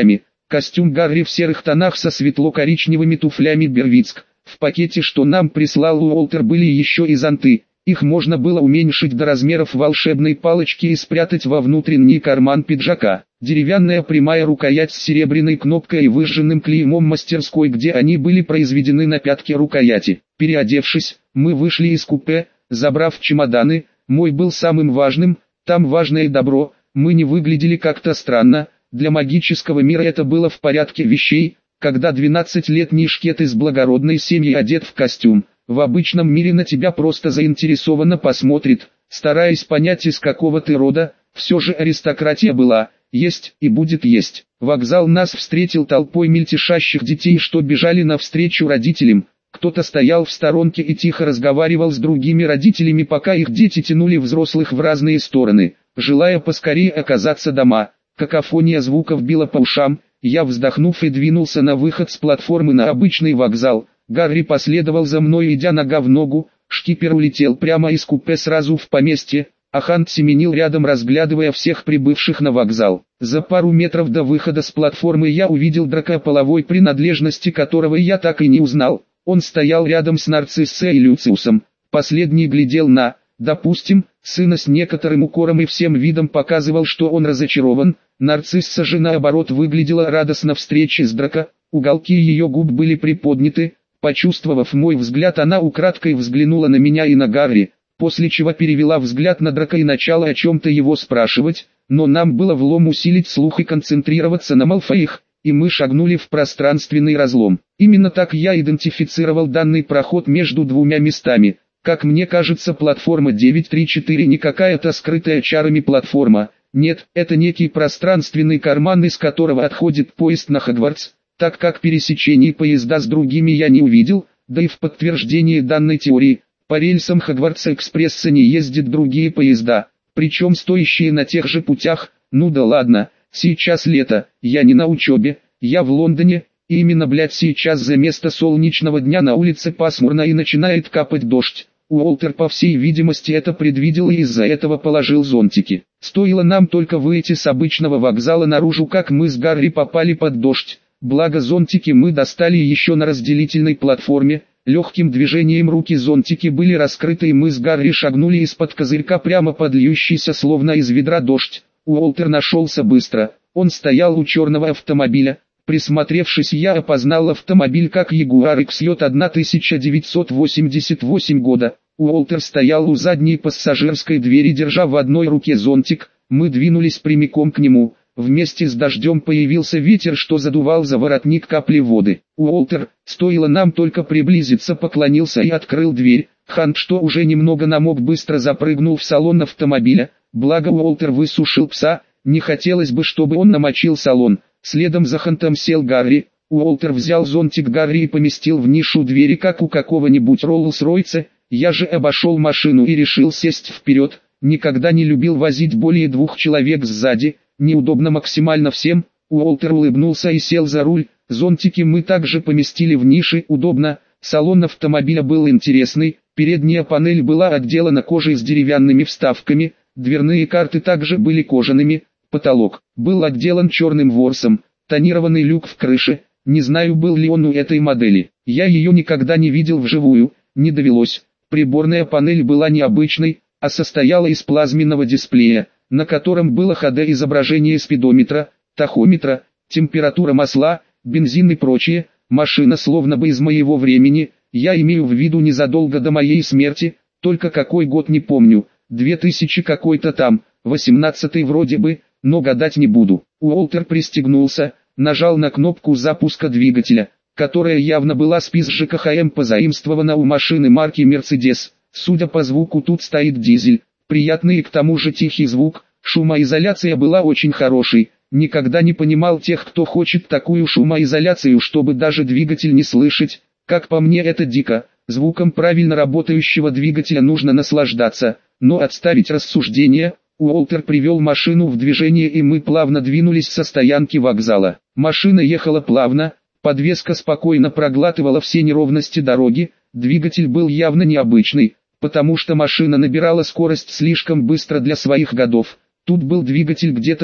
костюм Гарри в серых тонах со светло-коричневыми туфлями Бервицк. В пакете, что нам прислал Уолтер, были еще и зонты. Их можно было уменьшить до размеров волшебной палочки и спрятать во внутренний карман пиджака. Деревянная прямая рукоять с серебряной кнопкой и выжженным клеймом мастерской, где они были произведены на пятке рукояти. Переодевшись, мы вышли из купе, забрав чемоданы. Мой был самым важным, там важное добро. Мы не выглядели как-то странно, для магического мира это было в порядке вещей, когда 12-летний шкет из благородной семьи одет в костюм. В обычном мире на тебя просто заинтересованно посмотрит, стараясь понять, из какого ты рода. Все же аристократия была, есть и будет есть. Вокзал нас встретил толпой мельтешащих детей, что бежали навстречу родителям. Кто-то стоял в сторонке и тихо разговаривал с другими родителями, пока их дети тянули взрослых в разные стороны, желая поскорее оказаться дома. Какофония звуков била по ушам. Я, вздохнув, и двинулся на выход с платформы на обычный вокзал. Гарри последовал за мной, идя нога в ногу. Шкипер улетел прямо из купе сразу в поместье, а Хант семенил рядом, разглядывая всех прибывших на вокзал. За пару метров до выхода с платформы я увидел Драко, половой принадлежности которого я так и не узнал. Он стоял рядом с Нарциссой и Люциусом. Последний глядел на, допустим, сына с некоторым укором и всем видом показывал, что он разочарован. Нарцисса же наоборот выглядела радостно встрече с Драко. Уголки ее губ были приподняты. Почувствовав мой взгляд, она украдкой взглянула на меня и на Гарри, после чего перевела взгляд на Драко и начала о чем-то его спрашивать, но нам было влом усилить слух и концентрироваться на Малфоях, и мы шагнули в пространственный разлом. Именно так я идентифицировал данный проход между двумя местами. Как мне кажется, платформа 934 не какая-то скрытая чарами платформа. Нет, это некий пространственный карман, из которого отходит поезд на Хогвартс. Так как пересечений поезда с другими я не увидел, да и в подтверждение данной теории, по рельсам Хогвартс-экспресса не ездят другие поезда, причем стоящие на тех же путях. Ну да ладно, сейчас лето, я не на учебе, я в Лондоне, и именно сейчас за место солнечного дня на улице пасмурно и начинает капать дождь. Уолтер, по всей видимости, это предвидел и из-за этого положил зонтики. Стоило нам только выйти с обычного вокзала наружу, как мы с Гарри попали под дождь. Благо зонтики мы достали еще на разделительной платформе. Легким движением руки зонтики были раскрыты, и мы с Гарри шагнули из-под козырька прямо под льющийся словно из ведра дождь. Уолтер нашелся быстро, он стоял у черного автомобиля. Присмотревшись, я опознал автомобиль как Jaguar XJ 1988 года. Уолтер стоял у задней пассажирской двери, держа в одной руке зонтик. Мы двинулись прямиком к нему. Вместе с дождем появился ветер, что задувал за воротник капли воды. Уолтер, стоило нам только приблизиться, поклонился и открыл дверь. Хант, что уже немного намок, быстро запрыгнул в салон автомобиля. Благо Уолтер высушил пса, не хотелось бы, чтобы он намочил салон. Следом за Хантом сел Гарри. Уолтер взял зонтик Гарри и поместил в нишу двери, как у какого-нибудь Роллс-Ройса. Я же обошел машину и решил сесть вперед. Никогда не любил возить более 2 человек сзади. Неудобно максимально всем. Уолтер улыбнулся и сел за руль. Зонтики мы также поместили в ниши, удобно. Салон автомобиля был интересный. Передняя панель была отделана кожей с деревянными вставками. Дверные карты также были кожаными. Потолок был отделан черным ворсом. Тонированный люк в крыше. Не знаю, был ли он у этой модели. Я ее никогда не видел вживую. Не довелось. Приборная панель была необычной, а состояла из плазменного дисплея, на котором было HD-изображение спидометра, тахометра, температура масла, бензин и прочее. Машина словно бы из моего времени. Я имею в виду незадолго до моей смерти, только какой год не помню, 2000 какой-то там, 18-й вроде бы, но гадать не буду. Уолтер пристегнулся, нажал на кнопку запуска двигателя, которая явно была с ПИС ЖКХМ, позаимствована у машины марки Mercedes. Судя по звуку, тут стоит дизель, приятный и к тому же тихий звук. Шумоизоляция была очень хорошей. Никогда не понимал тех, кто хочет такую шумоизоляцию, чтобы даже двигатель не слышать. Как по мне, это дико. Звуком правильно работающего двигателя нужно наслаждаться. Но отставить рассуждения. Уолтер привел машину в движение, и мы плавно двинулись со стоянки вокзала. Машина ехала плавно, подвеска спокойно проглатывала все неровности дороги. Двигатель был явно необычный, потому что машина набирала скорость слишком быстро для своих годов. Тут был двигатель где-то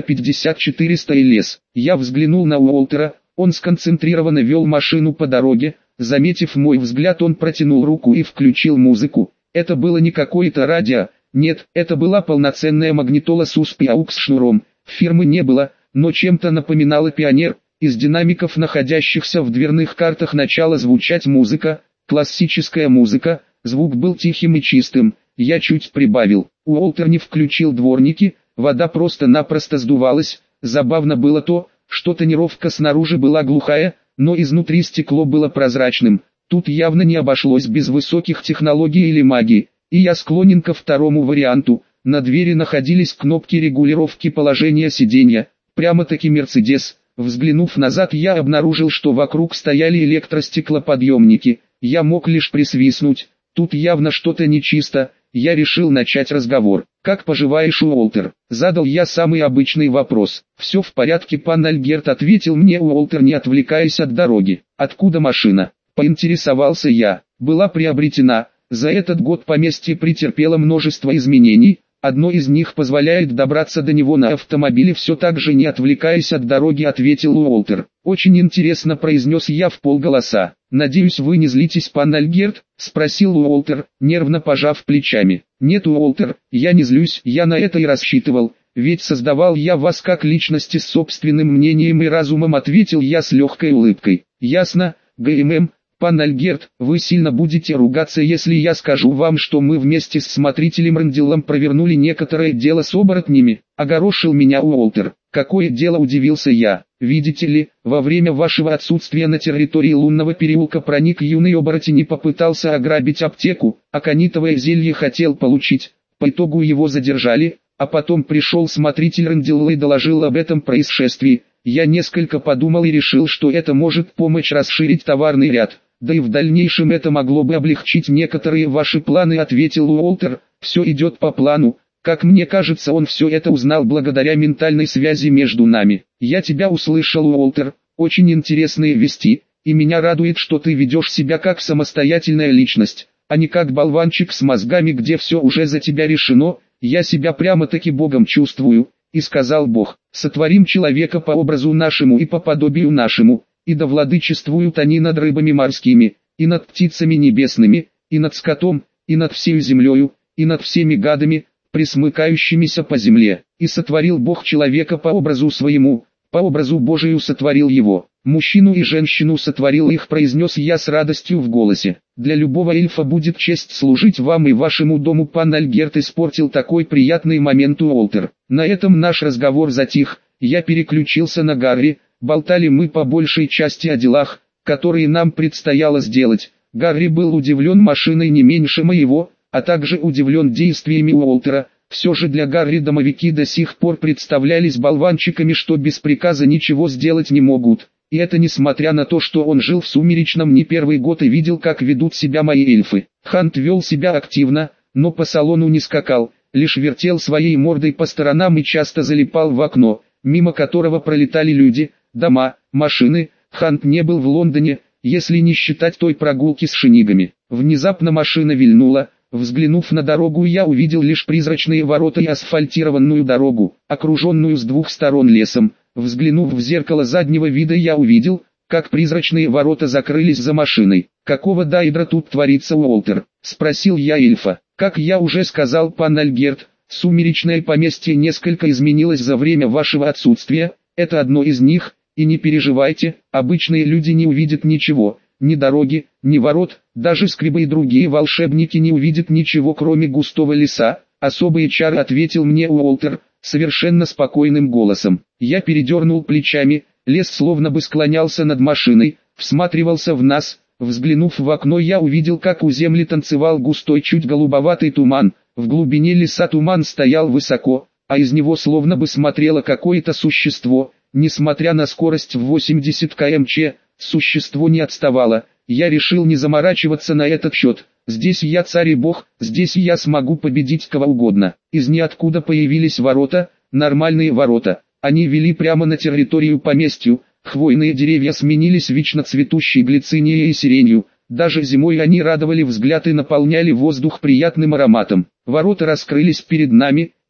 350-400 ЛС. Я взглянул на Уолтера, он сконцентрированно вел машину по дороге. Заметив мой взгляд, он протянул руку и включил музыку. Это было не какое-то радио, нет, это была полноценная магнитола с USB AUX-шнуром. Фирмы не было, но чем-то напоминала Пионер. Из динамиков, находящихся в дверных картах, начала звучать музыка, классическая музыка. Звук был тихим и чистым. Я чуть прибавил. Уолтер не включил дворники, вода просто-напросто сдувалась. Забавно было то, что тонировка снаружи была глухая, но изнутри стекло было прозрачным. Тут явно не обошлось без высоких технологий или магии. И я склонен ко второму варианту. На двери находились кнопки регулировки положения сиденья. Прямо-таки Мерседес. Взглянув назад, я обнаружил, что вокруг стояли электростеклоподъемники. Я мог лишь присвистнуть. Тут явно что-то нечисто. Я решил начать разговор. «Как поживаешь, Уолтер?» Задал я самый обычный вопрос. «Все в порядке, пан Альгерт», ответил мне Уолтер, не отвлекаясь от дороги. «Откуда машина?» Поинтересовался я. «Была приобретена. За этот год поместье претерпело множество изменений. Одно из них позволяет добраться до него на автомобиле». Все так же, не отвлекаясь от дороги, ответил Уолтер. «Очень интересно», произнес я вполголоса. «Надеюсь, вы не злитесь, пан Альгерт?» спросил Уолтер, нервно пожав плечами. «Нет, Уолтер, я не злюсь, я на это и рассчитывал, ведь создавал я вас как личности с собственным мнением и разумом», ответил я с легкой улыбкой. «Ясно, ГММ, пан Альгерт, вы сильно будете ругаться, если я скажу вам, что мы вместе с смотрителем Рандиллом провернули некоторое дело с оборотнями», огорошил меня Уолтер. «Какое дело?» удивился я. «Видите ли, во время вашего отсутствия на территории лунного переулка проник юный оборотень и попытался ограбить аптеку, аконитовое зелье хотел получить. По итогу его задержали, а потом пришел смотритель Рандилла и доложил об этом происшествии. Я несколько подумал и решил, что это может помочь расширить товарный ряд. Да и в дальнейшем это могло бы облегчить некоторые ваши планы», ответил Уолтер. «Все идет по плану. Как мне кажется, он все это узнал благодаря ментальной связи между нами. Я тебя услышал, Уолтер. Очень интересные вести, и меня радует, что ты ведешь себя как самостоятельная личность, а не как болванчик с мозгами, где все уже за тебя решено. Я себя прямо-таки Богом чувствую». И сказал Бог: «Сотворим человека по образу нашему и по подобию нашему, и да владычествуют они над рыбами морскими, и над птицами небесными, и над скотом, и над всею землею, и над всеми гадами, пресмыкающимися по земле. И сотворил Бог человека по образу своему, по образу Божию сотворил его, мужчину и женщину сотворил их», произнес я с радостью в голосе. «Для любого эльфа будет честь служить вам и вашему дому», пан Альгерт испортил такой приятный момент Уолтер. На этом наш разговор затих, я переключился на Гарри. Болтали мы по большей части о делах, которые нам предстояло сделать. Гарри был удивлен машиной не меньше моего, а также удивлен действиями Уолтера. Все же для Гарри домовики до сих пор представлялись болванчиками, что без приказа ничего сделать не могут. И это несмотря на то, что он жил в Сумеречном не первый год и видел, как ведут себя мои эльфы. Хант вел себя активно, но по салону не скакал, лишь вертел своей мордой по сторонам и часто залипал в окно, мимо которого пролетали люди, дома, машины. Хант не был в Лондоне, если не считать той прогулки с шинигами. Внезапно машина вильнула. Взглянув на дорогу, я увидел лишь призрачные ворота и асфальтированную дорогу, окруженную с двух сторон лесом. Взглянув в зеркало заднего вида, я увидел, как призрачные ворота закрылись за машиной. «Какого дайдра тут творится, Уолтер?» — спросил я эльфа. «Как я уже сказал, пан Альгерт, сумеречное поместье несколько изменилось за время вашего отсутствия. Это одно из них, и не переживайте, обычные люди не увидят ничего. Ни дороги, ни ворот, даже скребы и другие волшебники не увидят ничего, кроме густого леса. Особые чары», — ответил мне Уолтер, совершенно спокойным голосом. Я передернул плечами, лес словно бы склонялся над машиной, всматривался в нас. Взглянув в окно, я увидел, как у земли танцевал густой чуть голубоватый туман. В глубине леса туман стоял высоко, а из него словно бы смотрело какое-то существо. Несмотря на скорость в 80 км/ч, существо не отставало. Я решил не заморачиваться на этот счет. Здесь я царь и бог, здесь я смогу победить кого угодно. Из ниоткуда появились ворота, нормальные ворота. Они вели прямо на территорию поместью. Хвойные деревья сменились вечно цветущей глицинией и сиренью. Даже зимой они радовали взгляд и наполняли воздух приятным ароматом. Ворота раскрылись перед нами,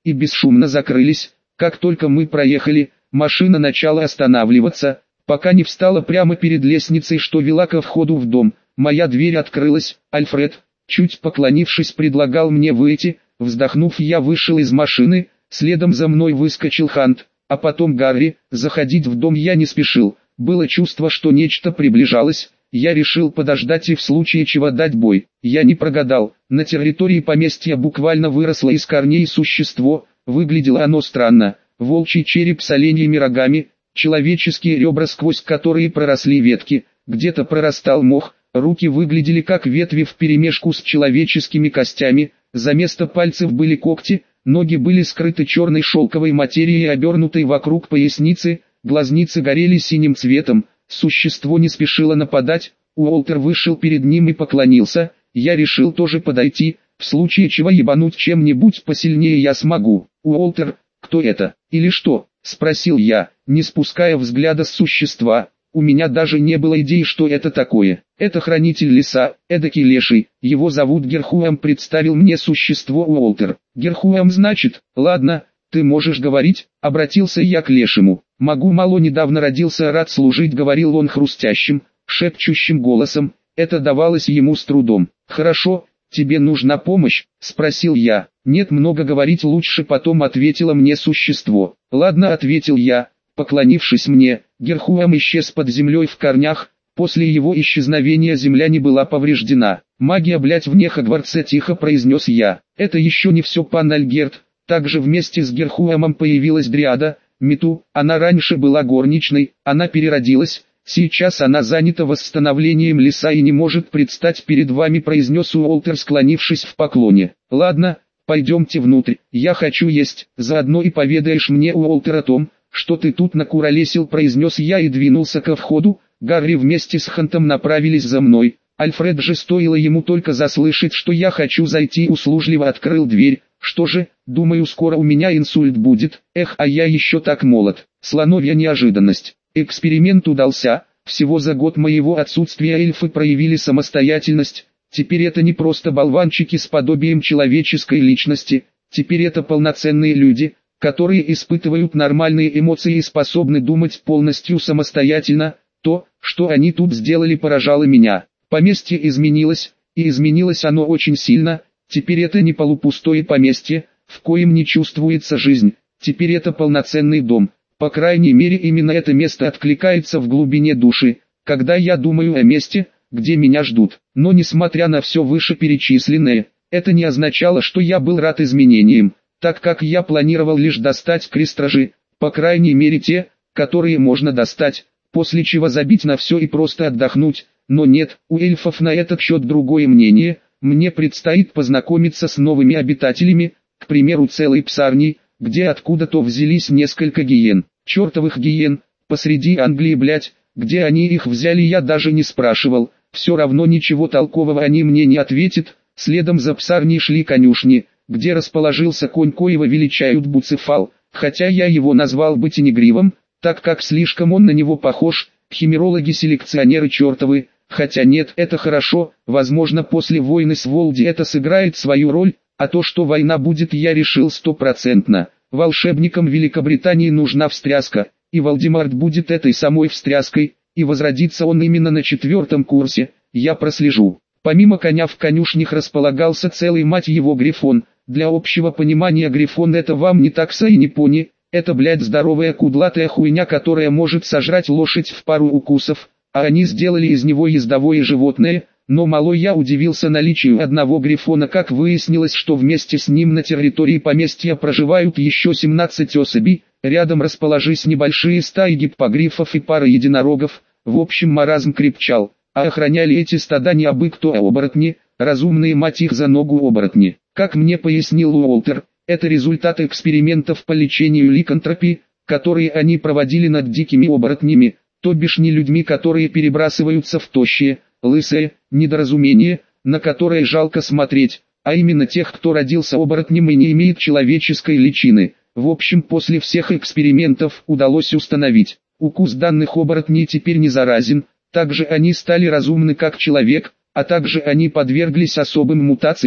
и бесшумно закрылись. Как только мы проехали, машина начала останавливаться, пока не встала прямо перед лестницей, что вела ко входу в дом. Моя дверь открылась, Альфред, чуть поклонившись, предлагал мне выйти. Вздохнув, я вышел из машины, следом за мной выскочил Хант, а потом Гарри. Заходить в дом я не спешил, было чувство, что нечто приближалось. Я решил подождать и в случае чего дать бой. Я не прогадал, на территории поместья буквально выросло из корней существо. Выглядело оно странно: волчий череп с оленьими рогами, человеческие ребра, сквозь которые проросли ветки, где-то прорастал мох, руки выглядели как ветви вперемешку с человеческими костями, за место пальцев были когти, ноги были скрыты черной шелковой материей, обернутой вокруг поясницы, глазницы горели синим цветом. Существо не спешило нападать. Уолтер вышел перед ним и поклонился. Я решил тоже подойти, в случае чего ебануть чем-нибудь посильнее я смогу. «Уолтер, кто это? Или что?» — спросил я, не спуская взгляда с существа. У меня даже не было идеи, что это такое. «Это хранитель леса, эдакий леший, его зовут Герхуэм», — представил мне существо Уолтер. «Герхуэм, значит? Ладно, ты можешь говорить», — обратился я к лешему. «Могу, мало недавно родился, рад служить», — говорил он хрустящим, шепчущим голосом. Это давалось ему с трудом. «Хорошо, тебе нужна помощь?» — спросил я. «Нет, много говорить лучше потом», — ответило мне существо. «Ладно», — ответил я, поклонившись мне. Герхуэм исчез под землей в корнях. После его исчезновения земля не была повреждена. «Магия, блять, вне Хогвартса», — тихо произнес я. «Это еще не все, пан Альгерт». Также вместе с Герхуэмом появилась дриада Миту. Она раньше была горничной, она переродилась. «Сейчас она занята восстановлением леса и не может предстать перед вами», — произнес Уолтер, склонившись в поклоне. «Ладно, пойдемте внутрь, я хочу есть, заодно и поведаешь мне, Уолтер, о том, что ты тут накуролесил», — произнес я и двинулся ко входу. Гарри вместе с Хантом направились за мной. Альфред же, стоило ему только заслышать, что я хочу зайти, услужливо открыл дверь. «Что же, думаю, скоро у меня инсульт будет. Эх, а я еще так молод». Слоновья неожиданность. Эксперимент удался. Всего за год моего отсутствия эльфы проявили самостоятельность. Теперь это не просто болванчики с подобием человеческой личности. Теперь это полноценные люди, которые испытывают нормальные эмоции и способны думать полностью самостоятельно. То, что они тут сделали, поражало меня. Поместье изменилось, и изменилось оно очень сильно. Теперь это не полупустое поместье, в коем не чувствуется жизнь. Теперь это полноценный дом. По крайней мере, именно это место откликается в глубине души, когда я думаю о месте, где меня ждут. Но несмотря на все вышеперечисленное, это не означало, что я был рад изменениям, так как я планировал лишь достать крестражи, по крайней мере те, которые можно достать, после чего забить на все и просто отдохнуть. Но нет, у эльфов на этот счет другое мнение. Мне предстоит познакомиться с новыми обитателями, к примеру, целой псарней, где откуда-то взялись несколько гиен. Чертовых гиен, посреди Англии, блять, где они их взяли, я даже не спрашивал. Все равно ничего толкового они мне не ответят. Следом за псарней шли конюшни, где расположился конь, коего величают Буцефал, хотя я его назвал бы тенегривом, так как слишком он на него похож. Химерологи-селекционеры чертовы. Хотя нет, это хорошо, возможно, после войны с Волди это сыграет свою роль, а то, что война будет, я решил стопроцентно. Волшебникам Великобритании нужна встряска, и Волдемарт будет этой самой встряской, и возродится он именно на 4-м курсе, я прослежу. Помимо коня в конюшнях располагался целый, мать его, грифон. Для общего понимания, грифон — это вам не такса и не пони, это, блядь, здоровая кудлатая хуйня, которая может сожрать лошадь в пару укусов. А они сделали из него ездовое животное, но мало я удивился наличию одного грифона. Как выяснилось, что вместе с ним на территории поместья проживают еще 17 особей, рядом расположились небольшие стаи гиппогрифов и пара единорогов. В общем, маразм крепчал, а охраняли эти стада не абы кто, а оборотни, разумные, мать их за ногу, оборотни. Как мне пояснил Уолтер, это результат экспериментов по лечению ликантропии, которые они проводили над дикими оборотнями, то бишь не людьми, которые перебрасываются в тощие, лысые, недоразумение, на которое жалко смотреть, а именно тех, кто родился оборотнем и не имеет человеческой личины. В общем, после всех экспериментов удалось установить, укус данных оборотней теперь не заразен, также они стали разумны как человек, а также они подверглись особым мутациям,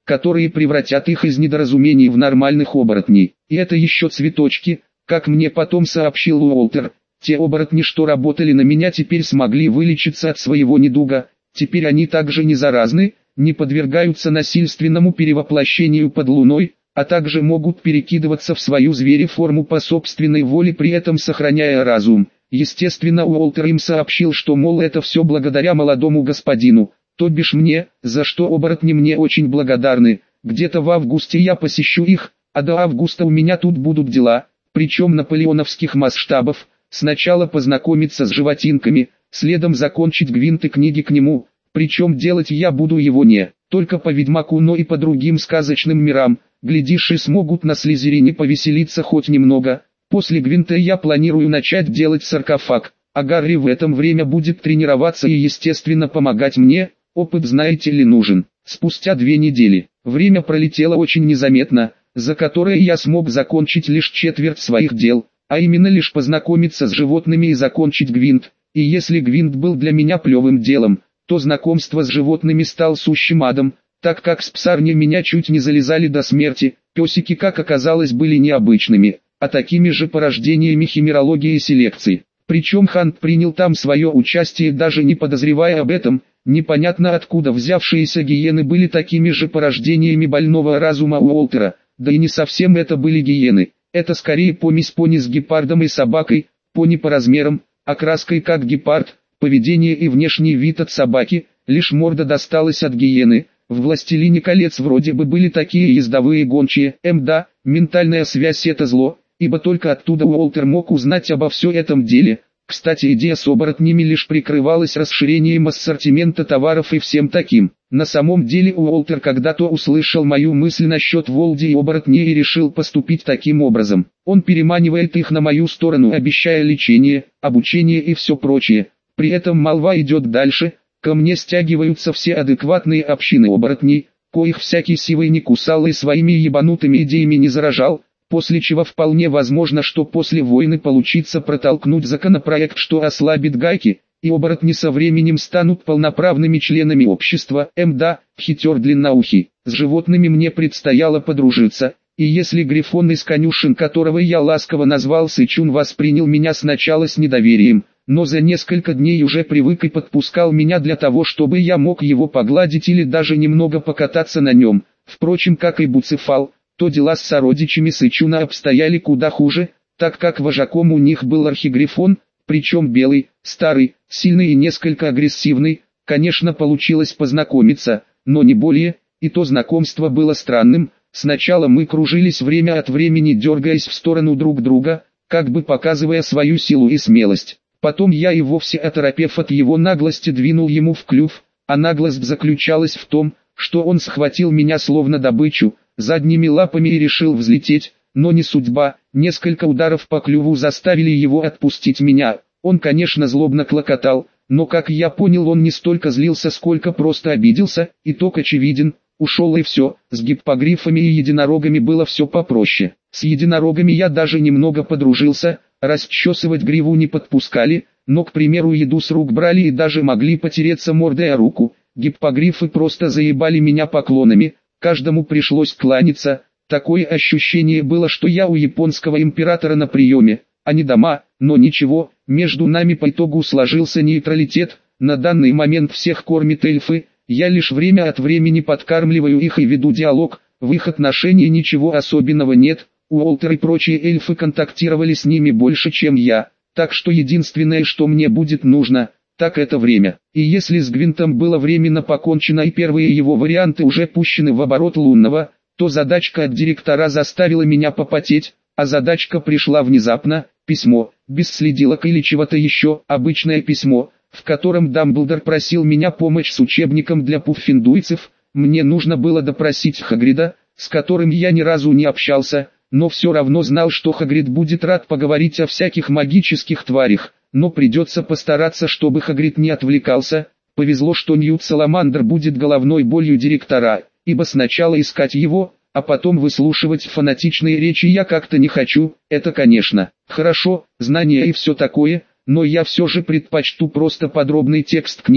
которые превратят их из недоразумений в нормальных оборотней. И это еще цветочки, как мне потом сообщил Уолтер. Те оборотни, что работали на меня, теперь смогли вылечиться от своего недуга. Теперь они также не заразны, не подвергаются насильственному перевоплощению под луной, а также могут перекидываться в свою звереформу по собственной воле, при этом сохраняя разум. Естественно, Уолтер им сообщил, что мол это все благодаря молодому господину, то бишь мне, за что оборотни мне очень благодарны. Где-то в августе я посещу их, а до августа у меня тут будут дела, причем наполеоновских масштабов. Сначала познакомиться с животинками, следом закончить Гвинт и книги к нему, причем делать я буду его не только по Ведьмаку, но и по другим сказочным мирам. Глядишь, и смогут на Слизерине повеселиться хоть немного. После Гвинта я планирую начать делать саркофаг, а Гарри в это время будет тренироваться и естественно помогать мне. Опыт, знаете ли, нужен. Спустя 2 недели, время пролетело очень незаметно, за которое я смог закончить лишь четверть своих дел, а именно лишь познакомиться с животными и закончить Гвинт. И если Гвинт был для меня плевым делом, то знакомство с животными стал сущим адом, так как с псарни меня чуть не залезали до смерти. Песики, как оказалось, были необычными, а такими же порождениями химерологии и селекции. Причем Хант принял там свое участие, даже не подозревая об этом. Непонятно откуда взявшиеся гиены были такими же порождениями больного разума Уолтера, да и не совсем это были гиены. Это скорее помесь пони с гепардом и собакой, пони по размерам, окраской как гепард, поведение и внешний вид от собаки, лишь морда досталась от гиены. В «Властелине колец» вроде бы были такие ездовые гончие. Да, ментальная связь — это зло, ибо только оттуда Уолтер мог узнать обо всем этом деле. Кстати, идея с оборотнями лишь прикрывалась расширением ассортимента товаров и всем таким. На самом деле Уолтер когда-то услышал мою мысль насчет Волди и оборотней и решил поступить таким образом. Он переманивает их на мою сторону, обещая лечение, обучение и все прочее. При этом молва идет дальше. Ко мне стягиваются все адекватные общины оборотней, коих всякий сивый не кусал и своими ебанутыми идеями не заражал, после чего вполне возможно, что после войны получится протолкнуть законопроект, что ослабит гайки, и оборотни со временем станут полноправными членами общества. Да, хитер длинноухий. С животными мне предстояло подружиться, и если Грифон из конюшен, которого я ласково назвал Сычун, воспринял меня сначала с недоверием, но за несколько дней уже привык и подпускал меня для того, чтобы я мог его погладить или даже немного покататься на нем. Впрочем, как и Буцефал, то дела с сородичами Сычуна обстояли куда хуже, так как вожаком у них был архигрифон, причем белый, старый, сильный и несколько агрессивный. Конечно, получилось познакомиться, но не более, и то знакомство было странным. Сначала мы кружились время от времени, дергаясь в сторону друг друга, как бы показывая свою силу и смелость. Потом я и вовсе, оторопев от его наглости, двинул ему в клюв, а наглость заключалась в том, что он схватил меня словно добычу, задними лапами и решил взлететь, но не судьба. Несколько ударов по клюву заставили его отпустить меня. Он, конечно, злобно клокотал, но, как я понял, он не столько злился, сколько просто обиделся. Итог очевиден, ушел и все. С гиппогрифами и единорогами было все попроще. С единорогами я даже немного подружился. Расчесывать гриву не подпускали, но, к примеру, еду с рук брали и даже могли потереться мордой о руку. Гиппогрифы просто заебали меня поклонами, каждому пришлось кланяться. Такое ощущение было, что я у японского императора на приеме, а не дома. Но ничего, между нами по итогу сложился нейтралитет. На данный момент всех кормят эльфы, я лишь время от времени подкармливаю их и веду диалог. В их отношении ничего особенного нет. Уолтер и прочие эльфы контактировали с ними больше, чем я, так что единственное, что мне будет нужно, так это время. И если с Гвинтом было временно покончено и первые его варианты уже пущены в оборот лунного, то задачка от директора заставила меня попотеть, а задачка пришла внезапно. Письмо, без следилок или чего-то еще, обычное письмо, в котором Дамблдор просил меня помочь с учебником для пуффиндуйцев. Мне нужно было допросить Хагрида, с которым я ни разу не общался, но все равно знал, что Хагрид будет рад поговорить о всяких магических тварях, но придется постараться, чтобы Хагрид не отвлекался. Повезло, что Ньют Саламандр будет головной болью директора, ибо сначала искать его, а потом выслушивать фанатичные речи я как-то не хочу. Это, конечно, хорошо, знания и все такое, но я все же предпочту просто подробный текст книги,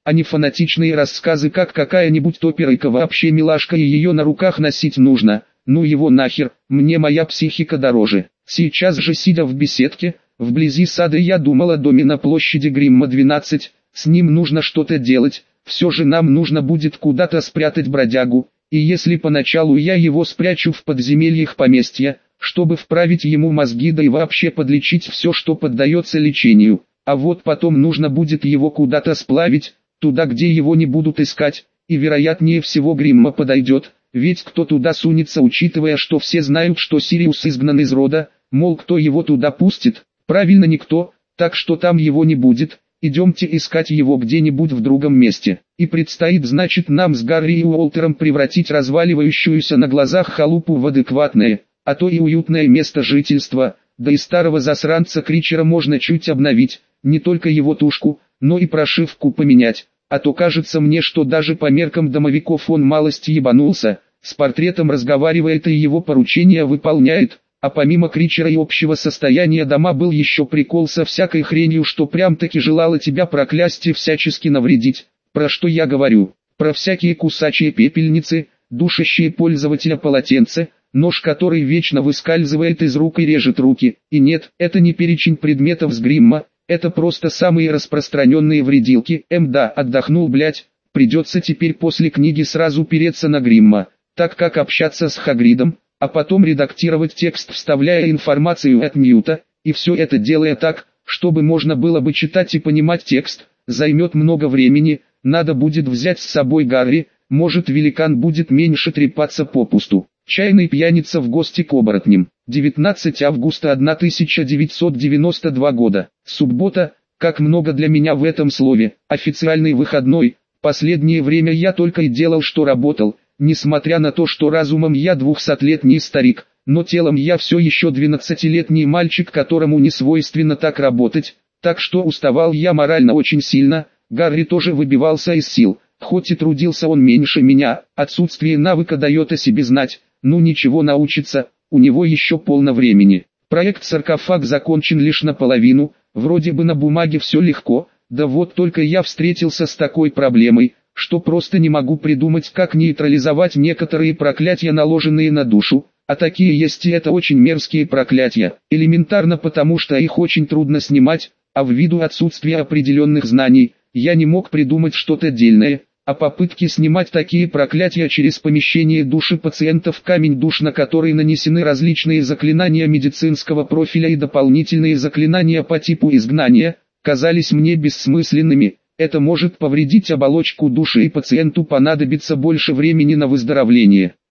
а не фанатичные рассказы, как какая-нибудь топерайка вообще милашка и ее на руках носить нужно. Ну его нахер, мне моя психика дороже. Сейчас же, сидя в беседке, вблизи сада, я думал о доме на площади Гримма 12, с ним нужно что-то делать, все же нам нужно будет куда-то спрятать бродягу, и если поначалу я его спрячу в подземельях поместья, чтобы вправить ему мозги, да и вообще подлечить все, что поддается лечению, а вот потом нужно будет его куда-то сплавить, туда, где его не будут искать, и вероятнее всего Гримма подойдет, ведь кто туда сунется, учитывая, что все знают, что Сириус изгнан из рода, мол, кто его туда пустит? Правильно, никто, так что там его не будет. Идемте искать его где-нибудь в другом месте. И предстоит, значит, нам с Гарри и Уолтером превратить разваливающуюся на глазах халупу в адекватное, а то и уютное место жительства, да и старого засранца Кричера можно чуть обновить, не только его тушку, но и прошивку поменять, а то кажется мне, что даже по меркам домовиков он малость ебанулся, с портретом разговаривает и его поручения выполняет. А помимо Кричера и общего состояния дома был еще прикол со всякой хренью, что прям-таки желала тебя проклясть и всячески навредить. Про что я говорю? Про всякие кусачие пепельницы, душащие пользователя полотенце, нож, который вечно выскальзывает из рук и режет руки. И нет, это не перечень предметов с Гримма, это просто самые распространенные вредилки. Да, отдохнул, блять, придется теперь после книги сразу переться на Гримма, так как общаться с Хагридом, а потом редактировать текст, вставляя информацию от Ньюта, и все это делая так, чтобы можно было бы читать и понимать текст, займет много времени, надо будет взять с собой Гарри, может великан будет меньше трепаться попусту. Чайный пьяница в гости к оборотням. 19 августа 1992 года. Суббота, как много для меня в этом слове, официальный выходной, последнее время я только и делал, что работал. Несмотря на то, что разумом я 200-летний старик, но телом я все еще 12-летний мальчик, которому не свойственно так работать, так что уставал я морально очень сильно. Гарри тоже выбивался из сил, хоть и трудился он меньше меня, отсутствие навыка дает о себе знать, ну ничего, научится, у него еще полно времени. Проект «Саркофаг» закончен лишь наполовину, вроде бы на бумаге все легко, да вот только я встретился с такой проблемой, что просто не могу придумать, как нейтрализовать некоторые проклятия, наложенные на душу, а такие есть, и это очень мерзкие проклятия, элементарно потому, что их очень трудно снимать, а ввиду отсутствия определенных знаний, я не мог придумать что-то дельное, а попытки снимать такие проклятия через помещение души пациента в камень душ, на который нанесены различные заклинания медицинского профиля и дополнительные заклинания по типу изгнания, казались мне бессмысленными. Это может повредить оболочку души, и пациенту понадобится больше времени на выздоровление.